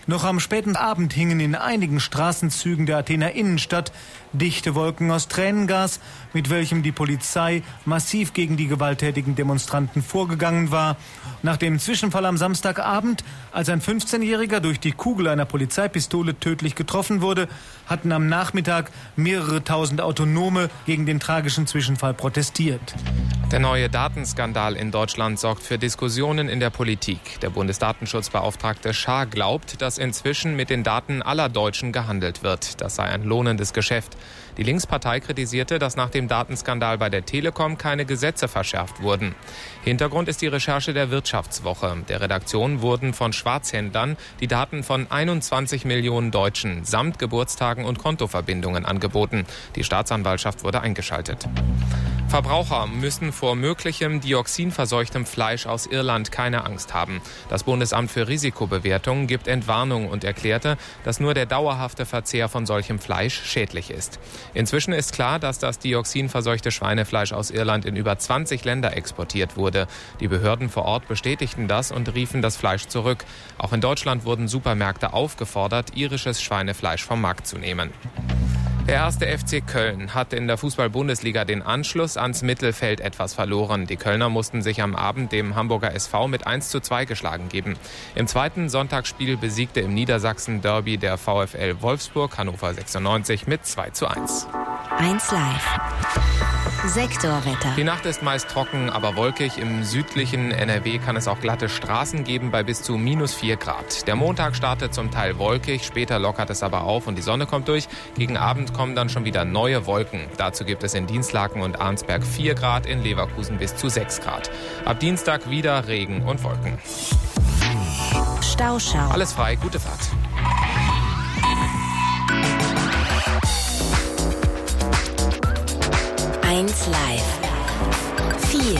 Noch am späten Abend hingen in einigen Straßenzügen der Athener Innenstadt dichte Wolken aus Tränengas, mit welchem die Polizei massiv gegen die gewalttätigen Demonstranten vorgegangen war. Nach dem Zwischenfall am Samstagabend, als ein 15-Jähriger durch die Kugel einer Polizeipistole tödlich getroffen wurde, hatten am Nachmittag mehrere tausend Autonome gegen den tragischen Zwischenfall protestiert. Der neue Datenskandal in Deutschland sorgt für Diskussionen in der Politik. Der Bundesdatenschutzbeauftragte Schaar glaubt, dass inzwischen mit den Daten aller Deutschen gehandelt wird. Das sei ein lohnendes Geschäft. Die Linkspartei kritisierte, dass nach dem Datenskandal bei der Telekom keine Gesetze verschärft wurden. Hintergrund ist die Recherche der Wirtschaftswoche. Der Redaktion wurden von Schwarzhändlern die Daten von 21 Millionen Deutschen samt Geburtstagen und Kontoverbindungen angeboten. Die Staatsanwaltschaft wurde eingeschaltet. Verbraucher müssen vor möglichem dioxinverseuchtem Fleisch aus Irland keine Angst haben. Das Bundesamt für Risikobewertung gibt Entwarnung und erklärte, dass nur der dauerhafte Verzehr von solchem Fleisch schädlich ist. Inzwischen ist klar, dass das dioxinverseuchte Schweinefleisch aus Irland in über 20 Länder exportiert wurde. Die Behörden vor Ort bestätigten das und riefen das Fleisch zurück. Auch in Deutschland wurden Supermärkte aufgefordert, irisches Schweinefleisch vom Markt zu nehmen. Der 1. FC Köln hat in der Fußball-Bundesliga den Anschluss ans Mittelfeld etwas verloren. Die Kölner mussten sich am Abend dem Hamburger SV mit 1:2 geschlagen geben. Im zweiten Sonntagsspiel besiegte im Niedersachsen-Derby der VfL Wolfsburg Hannover 96 mit 2:1. 1 Live. Sektorwetter. Die Nacht ist meist trocken, aber wolkig. Im südlichen NRW kann es auch glatte Straßen geben bei bis zu -4 Grad. Der Montag startet zum Teil wolkig, später lockert es aber auf und die Sonne kommt durch. Gegen Abend kommen dann schon wieder neue Wolken. Dazu gibt es in Dinslaken und Arnsberg 4 Grad, in Leverkusen bis zu 6 Grad. Ab Dienstag wieder Regen und Wolken. Stauschau. Alles frei, gute Fahrt. Live. 4.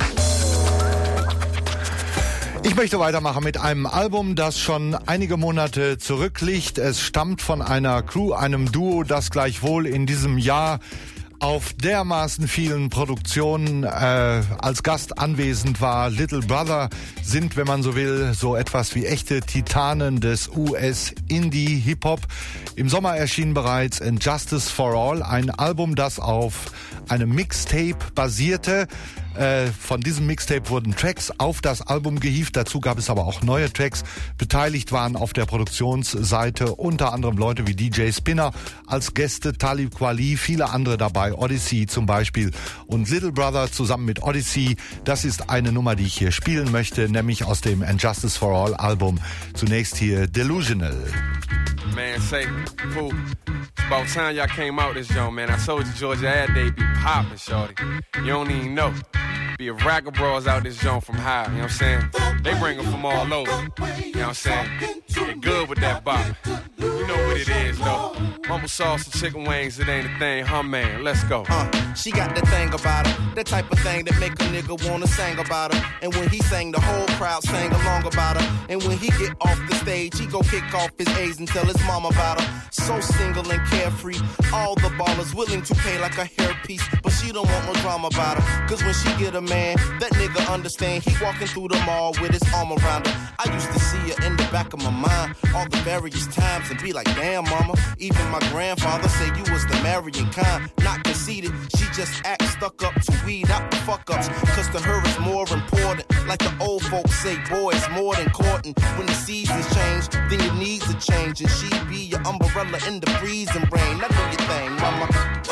Ich möchte weitermachen mit einem Album, das schon einige Monate zurückliegt. Es stammt von einer Crew, einem Duo, das gleichwohl in diesem Jahr auf dermaßen vielen Produktionen als Gast anwesend war. Little Brother sind, wenn man so will, so etwas wie echte Titanen des US-Indie-Hip-Hop. Im Sommer erschien bereits And Justice for All, ein Album, das auf einem Mixtape basierte. Von diesem Mixtape wurden Tracks auf das Album gehievt. Dazu gab es aber auch neue Tracks. Beteiligt waren auf der Produktionsseite unter anderem Leute wie DJ Spinner als Gäste, Talib Kweli, viele andere dabei, Odyssey zum Beispiel. Und Little Brother zusammen mit Odyssey, das ist eine Nummer, die ich hier spielen möchte, nämlich aus dem And Justice for All Album. Zunächst hier Delusional. Man, say, fool, it's about time y'all came out this joint, man. I told you Georgia Ad Day be poppin', shorty. You don't even know. Be a rack of bras out this joint from high, you know what I'm saying? They bring them from all over, you know what I'm saying? They good with that bop. You know what it is, though. Mumble sauce and chicken wings, it ain't a thing, huh, man? Let's go. She got that thing about her, that type of thing that make a nigga wanna sing about her. And when he sang, the whole crowd sang along about her. And when he get off the stage, he go kick off his A's and tell his mama about her. So single and carefree, all the ballers willing to pay like a hairpiece, but she don't want no drama about her. Cause when she get a man, that nigga understand. He walking through the mall with his arm around her. I used to see her in the back of my mind all the various times and be like, damn mama. Even my grandfather said you was the marrying kind. Not conceited, she just act stuck up to weed out the fuck ups. Cause to her it's more important. Like the old folks say, boy, it's more than courting. When the seasons change, then your needs will change. And she be your umbrella in the freezing rain. Now do your thing, mama.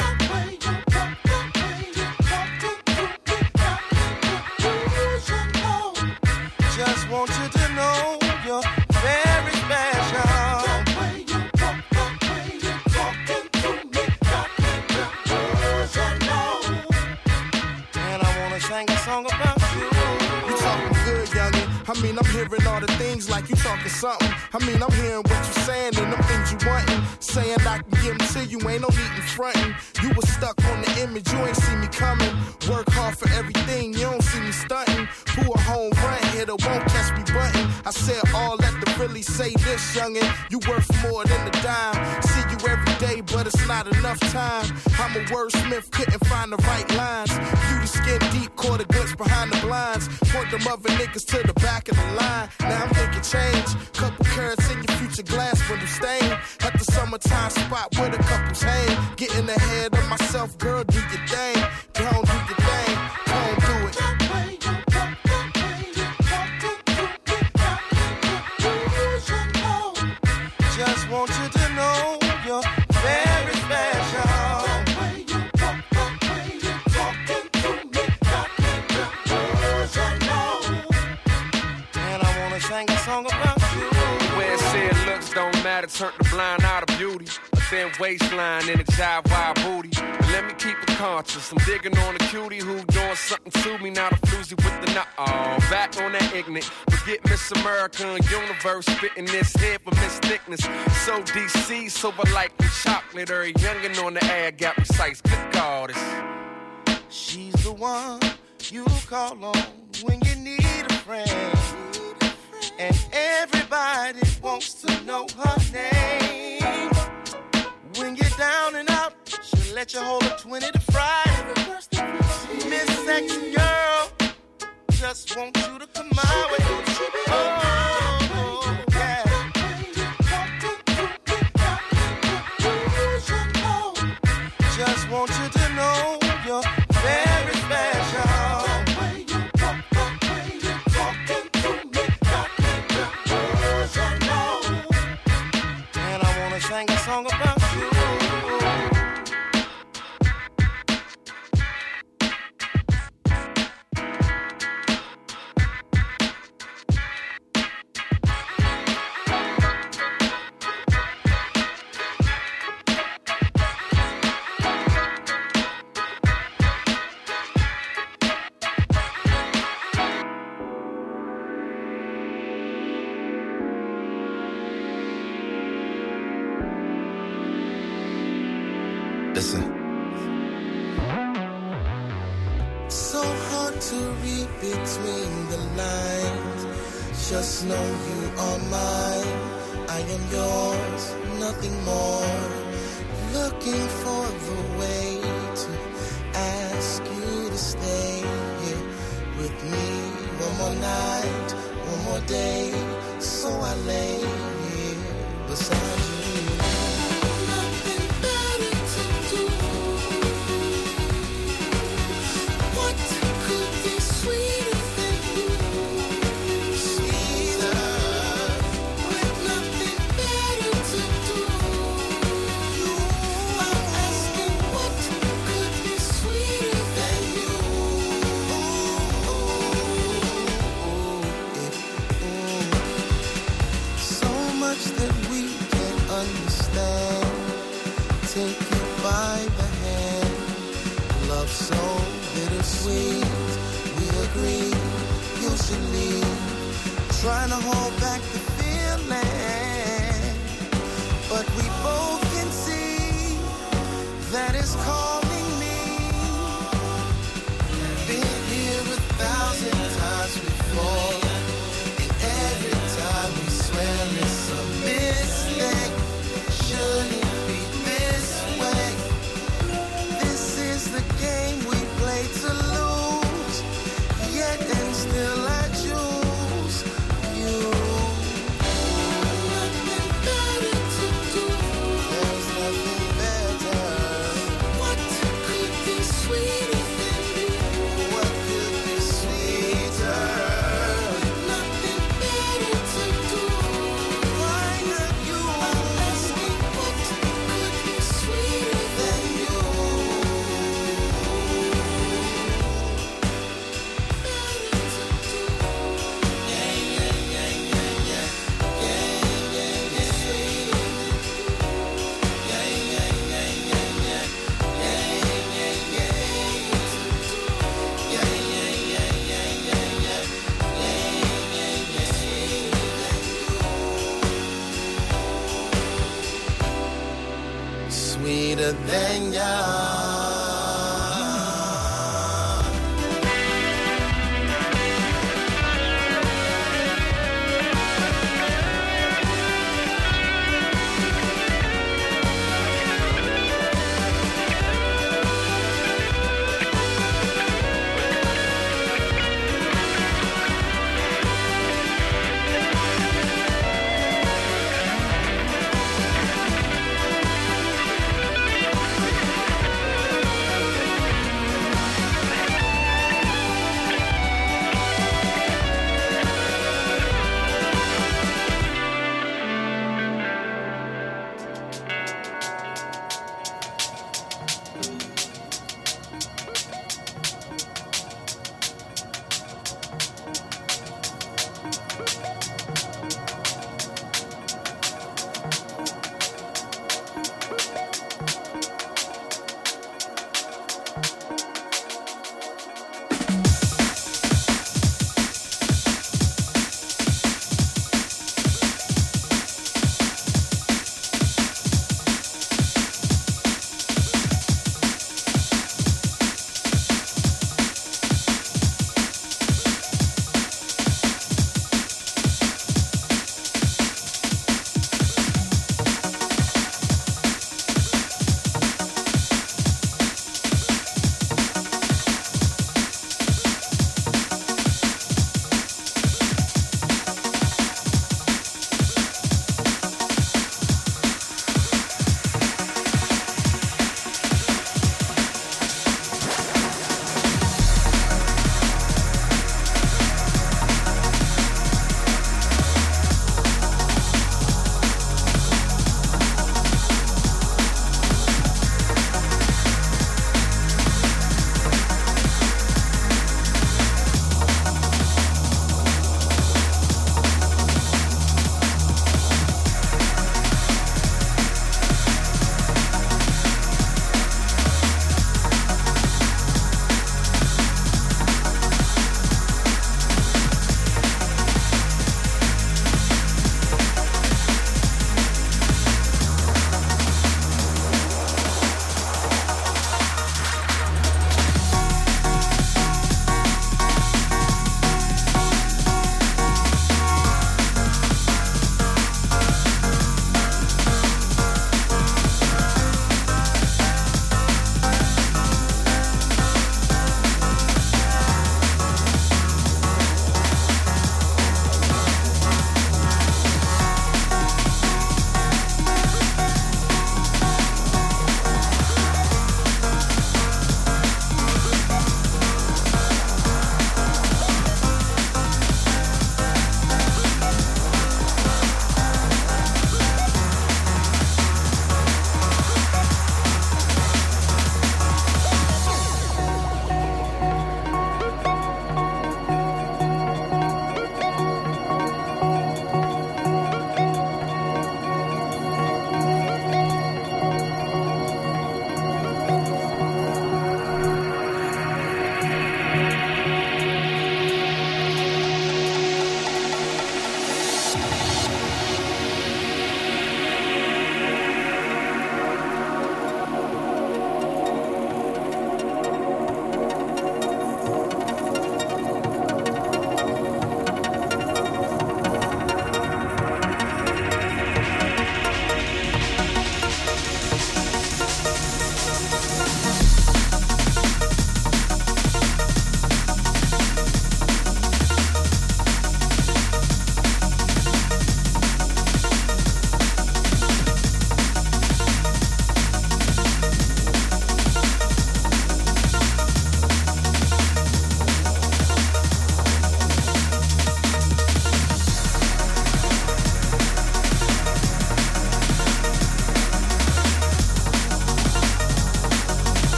Just want you to know you're very special. The way you talk, the way you're talking to me, got me delusional. And I wanna sing a song about you. You talking good, youngin'. I mean, I'm hearing all the things like you talking something. I mean, I'm hearing what you saying and them things you wantin'. Saying I can give them to you, ain't no need in frontin'. You was stuck on the image, you ain't see me coming. Work hard for everything, you don't see me stuntin'. Pull a home run hitter, won't catch me button. I said all that to really say this, youngin'. You worth more than a dime. See you every day, but it's not enough time. I'm a wordsmith, couldn't find the right lines. You the skin deep, caught a glimpse behind the blinds. Point them other niggas to the back of the line. Now I'm thinking change. Couple carats in your future glass window stain. At the summertime spot where the couples hang. Getting ahead of myself, girl, do your thing. Don't do your thing, don't do it. Just want you to know you're very special. And I wanna sing a song about you. Where it said looks don't matter, turn the blind eye to beauty. A thin waistline and a jive wide booty. But let me keep it conscious. I'm digging on a cutie who doing something to me. Not a floozy with the back on that ignorant. Forget Miss America Universe, spitting this head for Miss Thickness. So DC, sober like the chocolate. Or youngin' on the air, got precise. Good God, she's the one you call on when you need a friend. And everybody wants to know her name. When you're down and out, she'll let you hold a 20 to Friday. Miss Sexy Girl, just want you to come my way. Oh, yeah. Just want you to know you're very special. And I wanna sing a song about you. Listen. So hard to read between the lines. Just know you are mine. I am yours, nothing more. Looking for the way to ask you to stay here with me one more night, one more day. So I lay here beside you. Take you by the hand, love so bittersweet. We agree you should leave, trying to hold back the feeling, but we both can see that it's calling me. Been here 1,000 times before, and every time we swear it's a mistake. Should it be this way? This is the game we play to lose, yet and still I choose you. Nothing better to do. There's nothing better. What could be sweeter than you? What could be sweeter? Nothing better to do. Why not you? Sweeter than ya.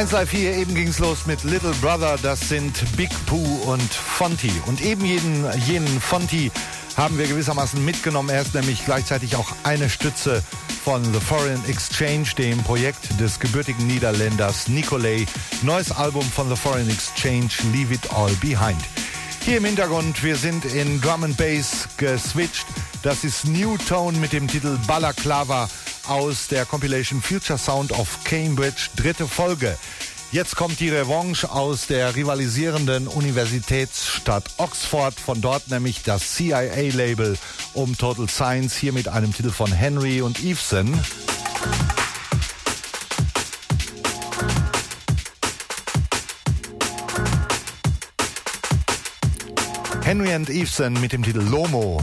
134, eben ging's los mit Little Brother, das sind Big Pooh und Fonty. Und eben jenen Fonty haben wir gewissermaßen mitgenommen. Er ist nämlich gleichzeitig auch eine Stütze von The Foreign Exchange, dem Projekt des gebürtigen Niederländers Nicolay. Neues Album von The Foreign Exchange, Leave It All Behind. Hier im Hintergrund, wir sind in Drum and Bass geswitcht. Das ist New Tone mit dem Titel Balaclava aus der Compilation Future Sound of Cambridge, 3. Folge. Jetzt kommt die Revanche aus der rivalisierenden Universitätsstadt Oxford, von dort nämlich das CIA-Label um Total Science, hier mit einem Titel von Henry und Eveson. Henry and Eveson mit dem Titel Lomo.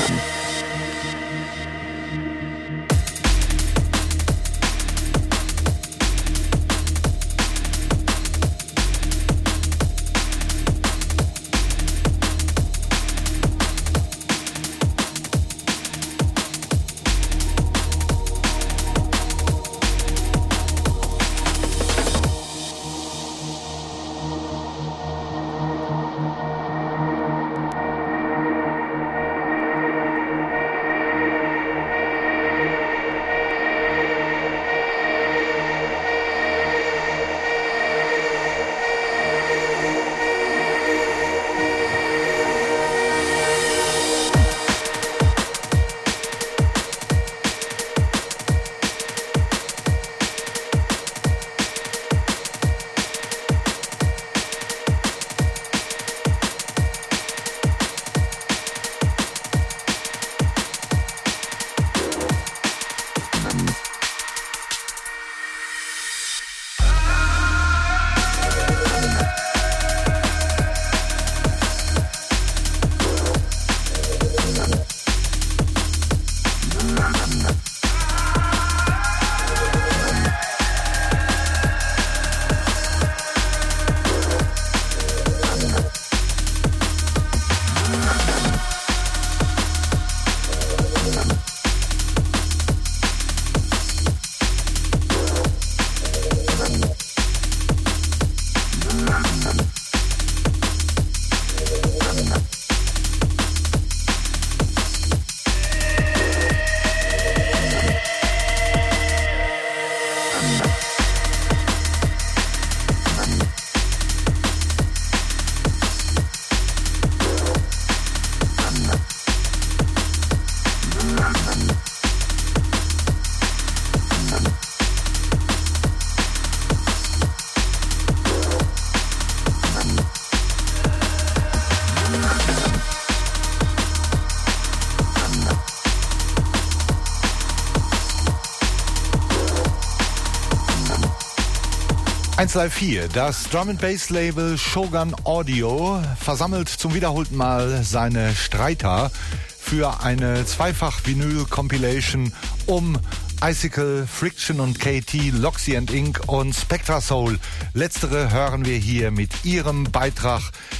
1Live4, das Drum-and-Bass-Label Shogun Audio, versammelt zum wiederholten Mal seine Streiter für eine Zweifach-Vinyl-Compilation um Icicle, Friction und KT, Loxy and Inc. und Spectra Soul. Letztere hören wir hier mit ihrem Beitrag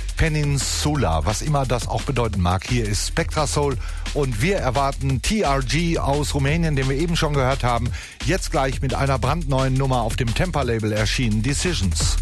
Peninsula, was immer das auch bedeuten mag. Hier ist Spectra Soul und wir erwarten TRG aus Rumänien, den wir eben schon gehört haben, jetzt gleich mit einer brandneuen Nummer auf dem Tempa-Label erschienen, Decisions.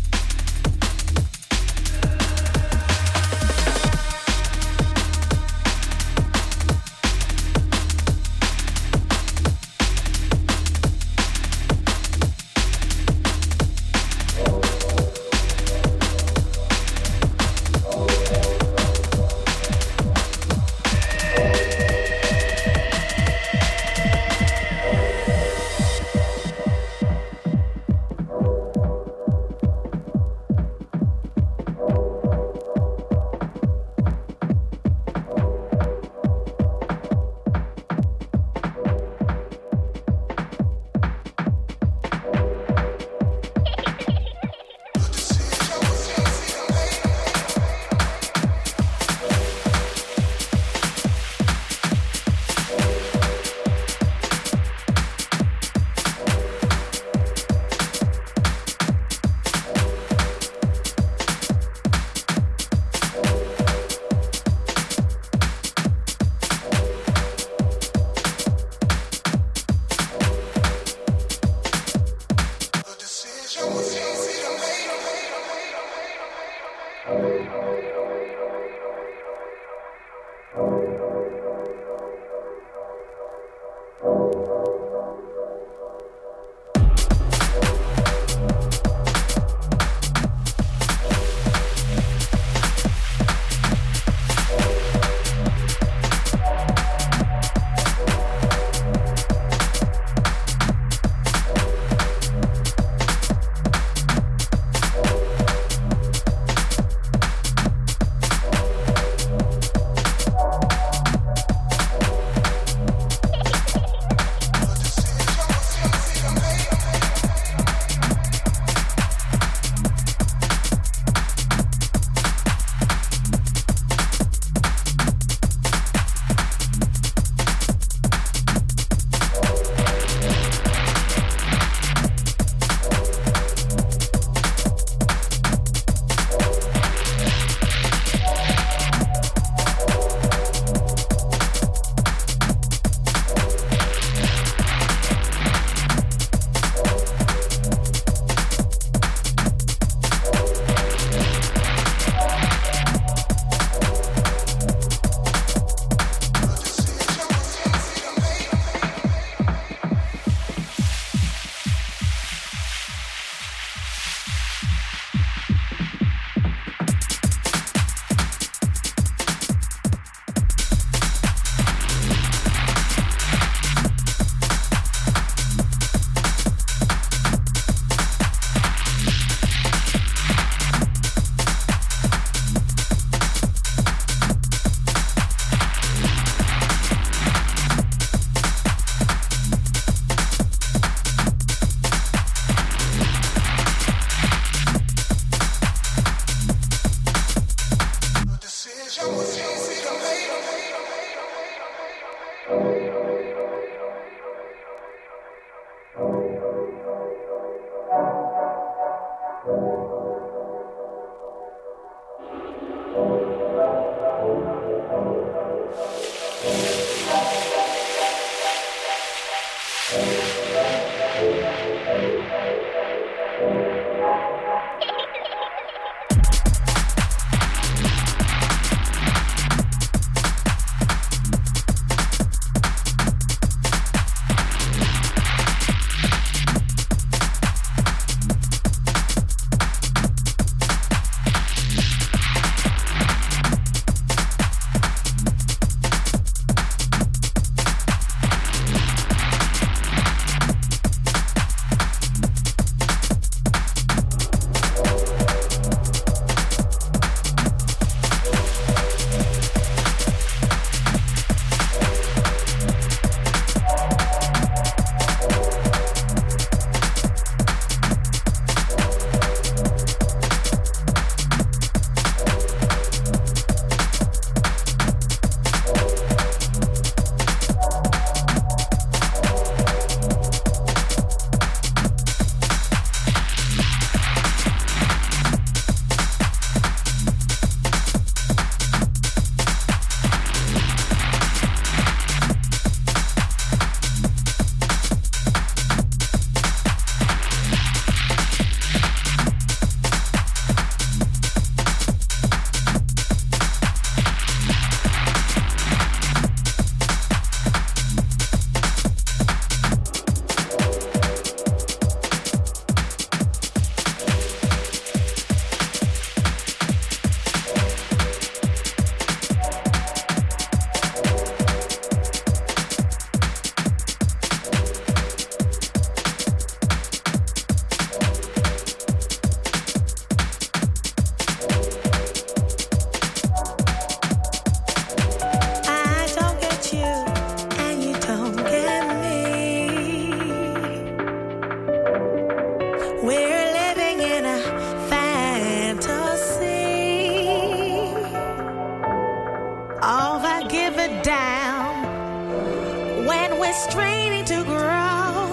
Straining to grow,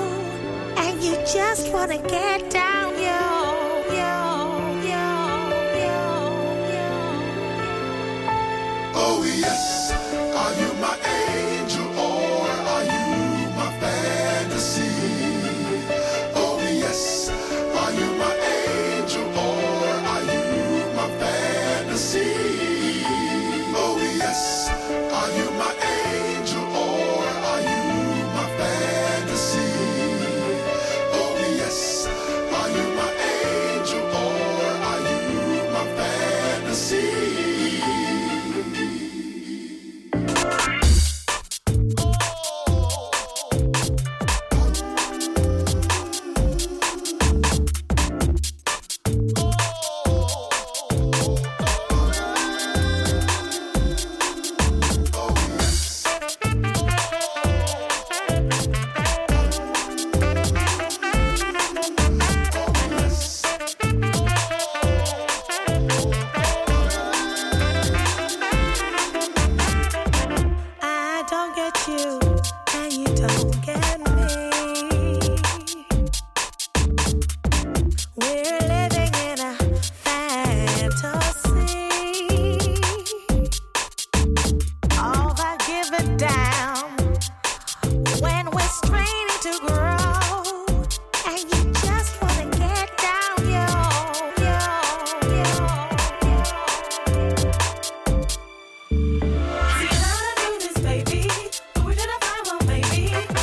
and you just wanna get down, yo, yo, yo, yo, yo. Oh yes, are you my angel or are you my fantasy? Oh yes, are you my angel or are you my fantasy? Oh yes, are you my angel or are you my fantasy? Oh yes, are you my angel or are you my fantasy? Baby, where did I find one, baby?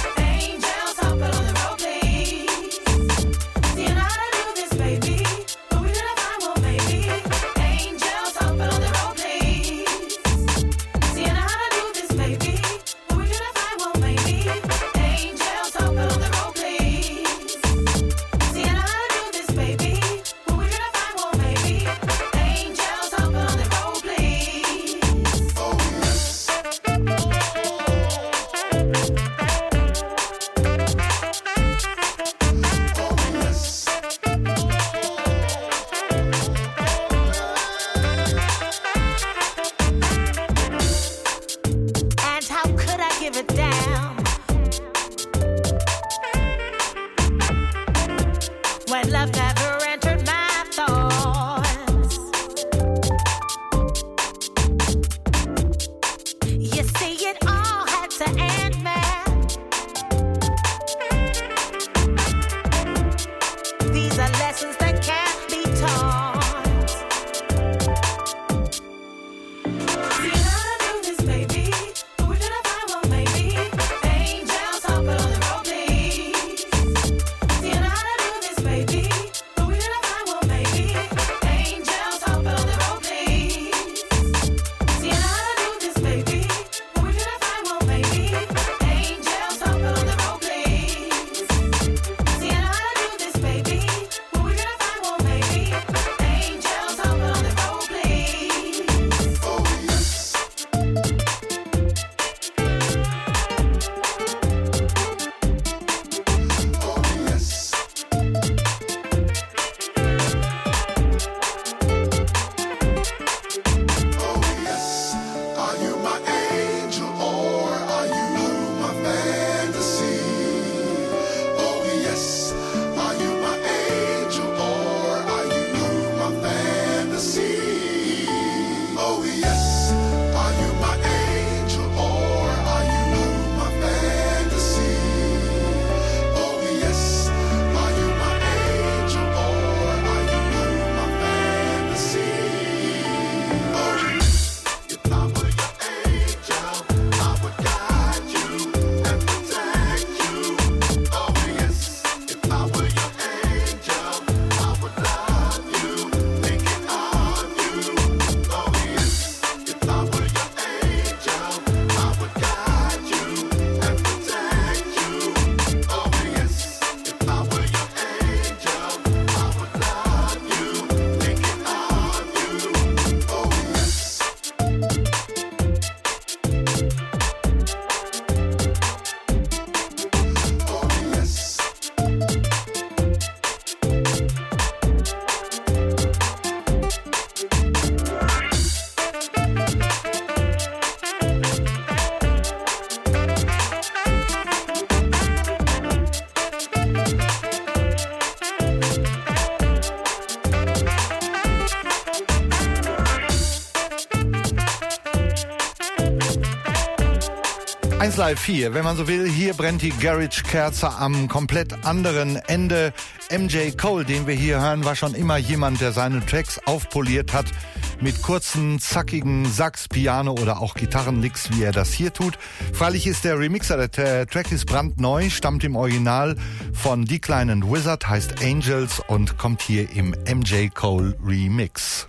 1 Live 4, wenn man so will, hier brennt die Garage-Kerze am komplett anderen Ende. MJ Cole, den wir hier hören, war schon immer jemand, der seine Tracks aufpoliert hat mit kurzen, zackigen Sax, Piano oder auch Gitarrenlicks, wie er das hier tut. Freilich ist der Remixer, der Track ist brandneu, stammt im Original von Decline and Wizard, heißt Angels und kommt hier im MJ Cole Remix.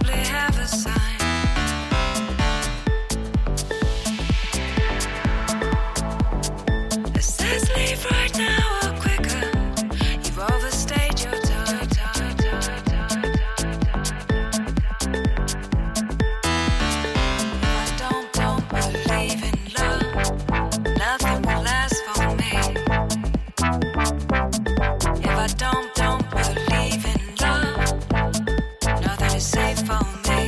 probably have a sign. It says leave right now or quicker. You've overstayed your time. Don't believe in love. Nothing will last for me. If I don't believe in love, nothing is safe for me.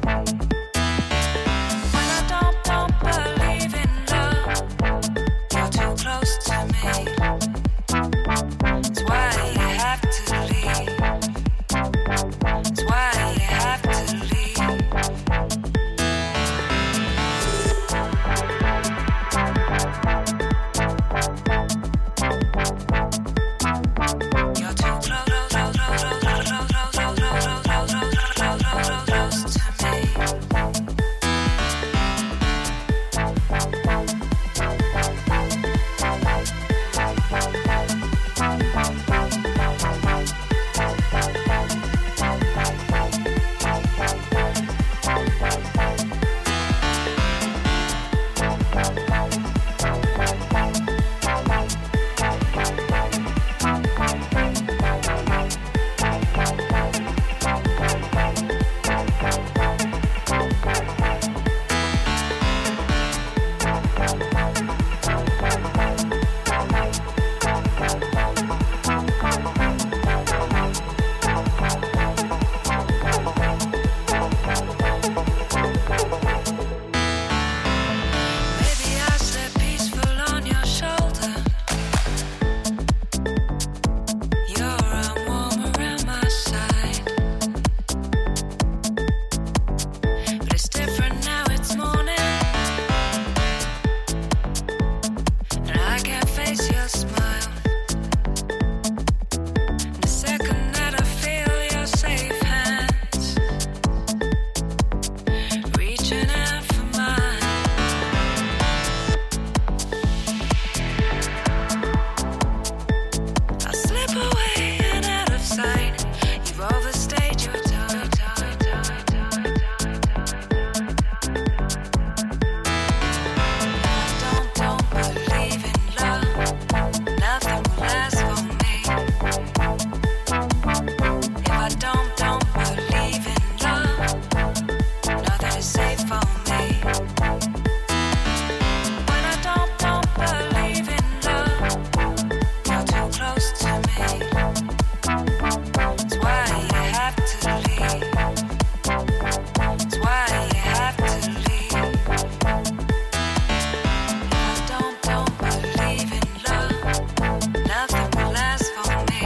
When I don't believe in love, you're too close to me. It's why you have to leave. It's why you have to leave. You're too close to me. Maybe I slept peaceful on your shoulder. You're warm around my side. But it's different now, it's morning. And I can't face your smile. The second that I feel your safe hands reaching out for mine, I'll slip away and out of sight. You've overstayed your time. Don't believe in love. Nothing will last for me. If I don't believe in love, nothing is safe for me. When I don't believe in love, you're too close to me. It's why you have to leave. It's why you have to leave. If I don't believe in love, nothing will last for me.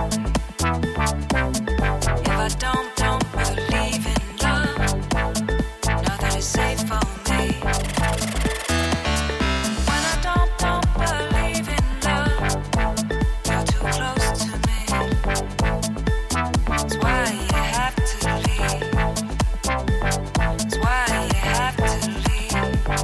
If I don't believe in love, nothing is safe for me. When I don't believe in love, you're too close to me. It's why you have to leave. It's why you have to leave.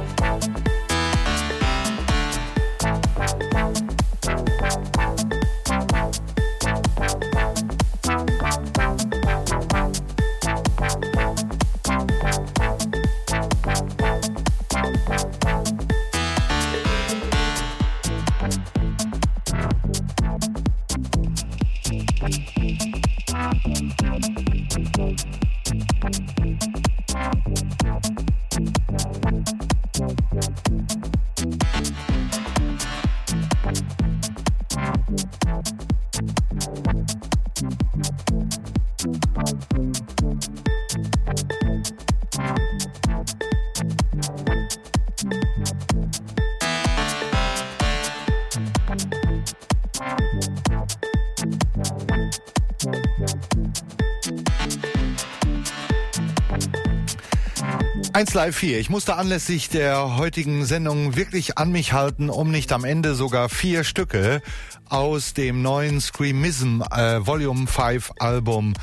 Eins Live 4. Ich musste anlässlich der heutigen Sendung wirklich an mich halten, um nicht am Ende sogar 4 Stücke aus dem neuen Screamism Volume 5 Album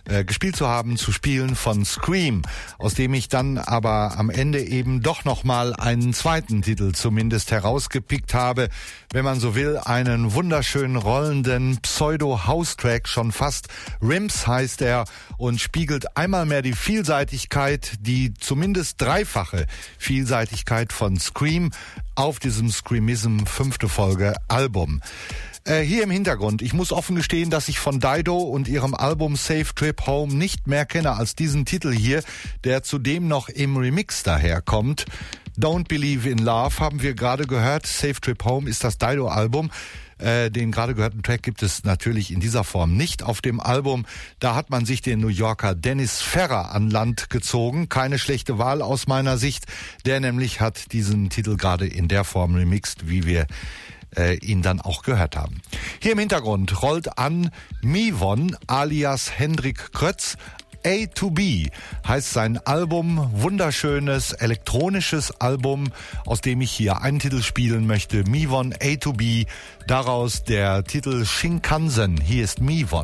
gespielt zu haben, zu spielen von Scream, aus dem ich dann aber am Ende eben doch nochmal einen zweiten Titel zumindest herausgepickt habe, wenn man so will, einen wunderschönen rollenden Pseudo-House-Track, schon fast. Rims heißt er und spiegelt einmal mehr die Vielseitigkeit, die zumindest dreifache Vielseitigkeit von Scream auf diesem Screamism 5. Folge Album. Hier im Hintergrund, ich muss offen gestehen, dass ich von Dido und ihrem Album Safe Trip Home nicht mehr kenne als diesen Titel hier, der zudem noch im Remix daherkommt. Don't Believe in Love haben wir gerade gehört. Safe Trip Home ist das Dido-Album. Den gerade gehörten Track gibt es natürlich in dieser Form nicht auf dem Album. Da hat man sich den New Yorker Dennis Ferrer an Land gezogen. Keine schlechte Wahl aus meiner Sicht. Der nämlich hat diesen Titel gerade in der Form remixed, wie wir ihn dann auch gehört haben. Hier im Hintergrund rollt an Mivon alias Hendrik Krötz. A to B heißt sein Album, wunderschönes elektronisches Album, aus dem ich hier einen Titel spielen möchte. Mivon A to B, daraus der Titel Shinkansen. Hier ist Mivon.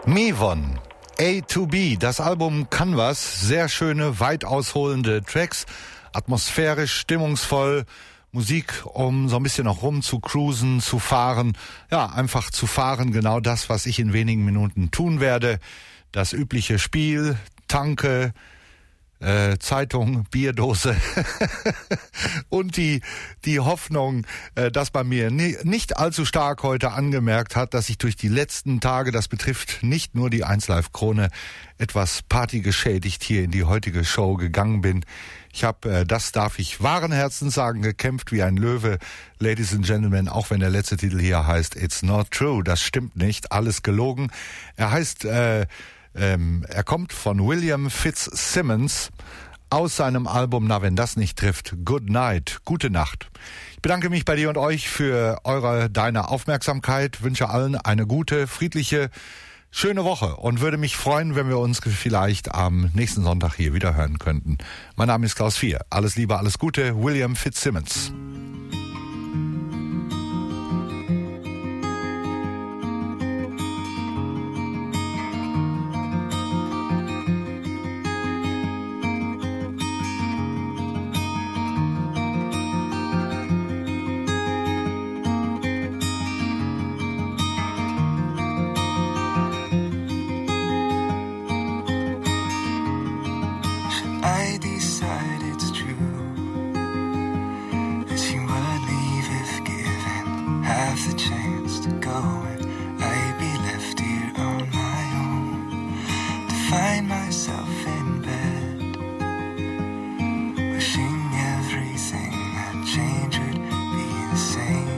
Mevon, A to B, das Album Canvas, sehr schöne, weit ausholende Tracks, atmosphärisch, stimmungsvoll, Musik, um so ein bisschen noch rum zu cruisen, zu fahren, ja, einfach zu fahren, genau das, was ich in wenigen Minuten tun werde, das übliche Spiel, Tanke, Zeitung, Bierdose und die Hoffnung, dass man mir nicht allzu stark heute angemerkt hat, dass ich durch die letzten Tage, das betrifft nicht nur die 1Live-Krone, etwas partygeschädigt hier in die heutige Show gegangen bin. Ich habe, das darf ich wahren Herzens sagen, gekämpft wie ein Löwe, Ladies and Gentlemen, auch wenn der letzte Titel hier heißt It's Not True, das stimmt nicht, alles gelogen. Er heißt, er kommt von William Fitzsimmons aus seinem Album Na, wenn das nicht trifft, Good Night, gute Nacht. Ich bedanke mich bei dir und euch für deine Aufmerksamkeit, wünsche allen eine gute, friedliche, schöne Woche und würde mich freuen, wenn wir uns vielleicht am nächsten Sonntag hier wieder hören könnten. Mein Name ist Klaus 4. Alles Liebe, alles Gute, William Fitzsimmons. I decide it's true that you would leave if given half the chance to go, and I'd be left here on my own to find myself in bed, wishing everything that changed would be the same.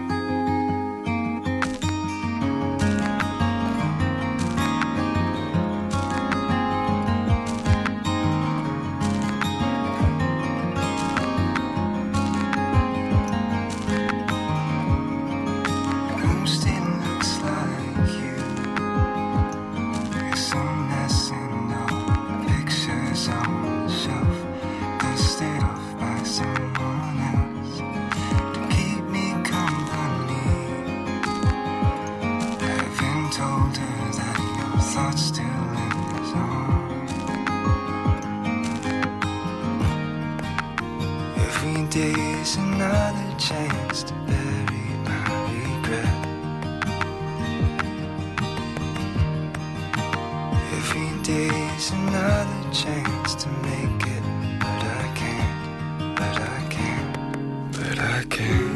Every day's another chance to bury my regret. Every day's another chance to make it, but I can't, but I can't, but I can't.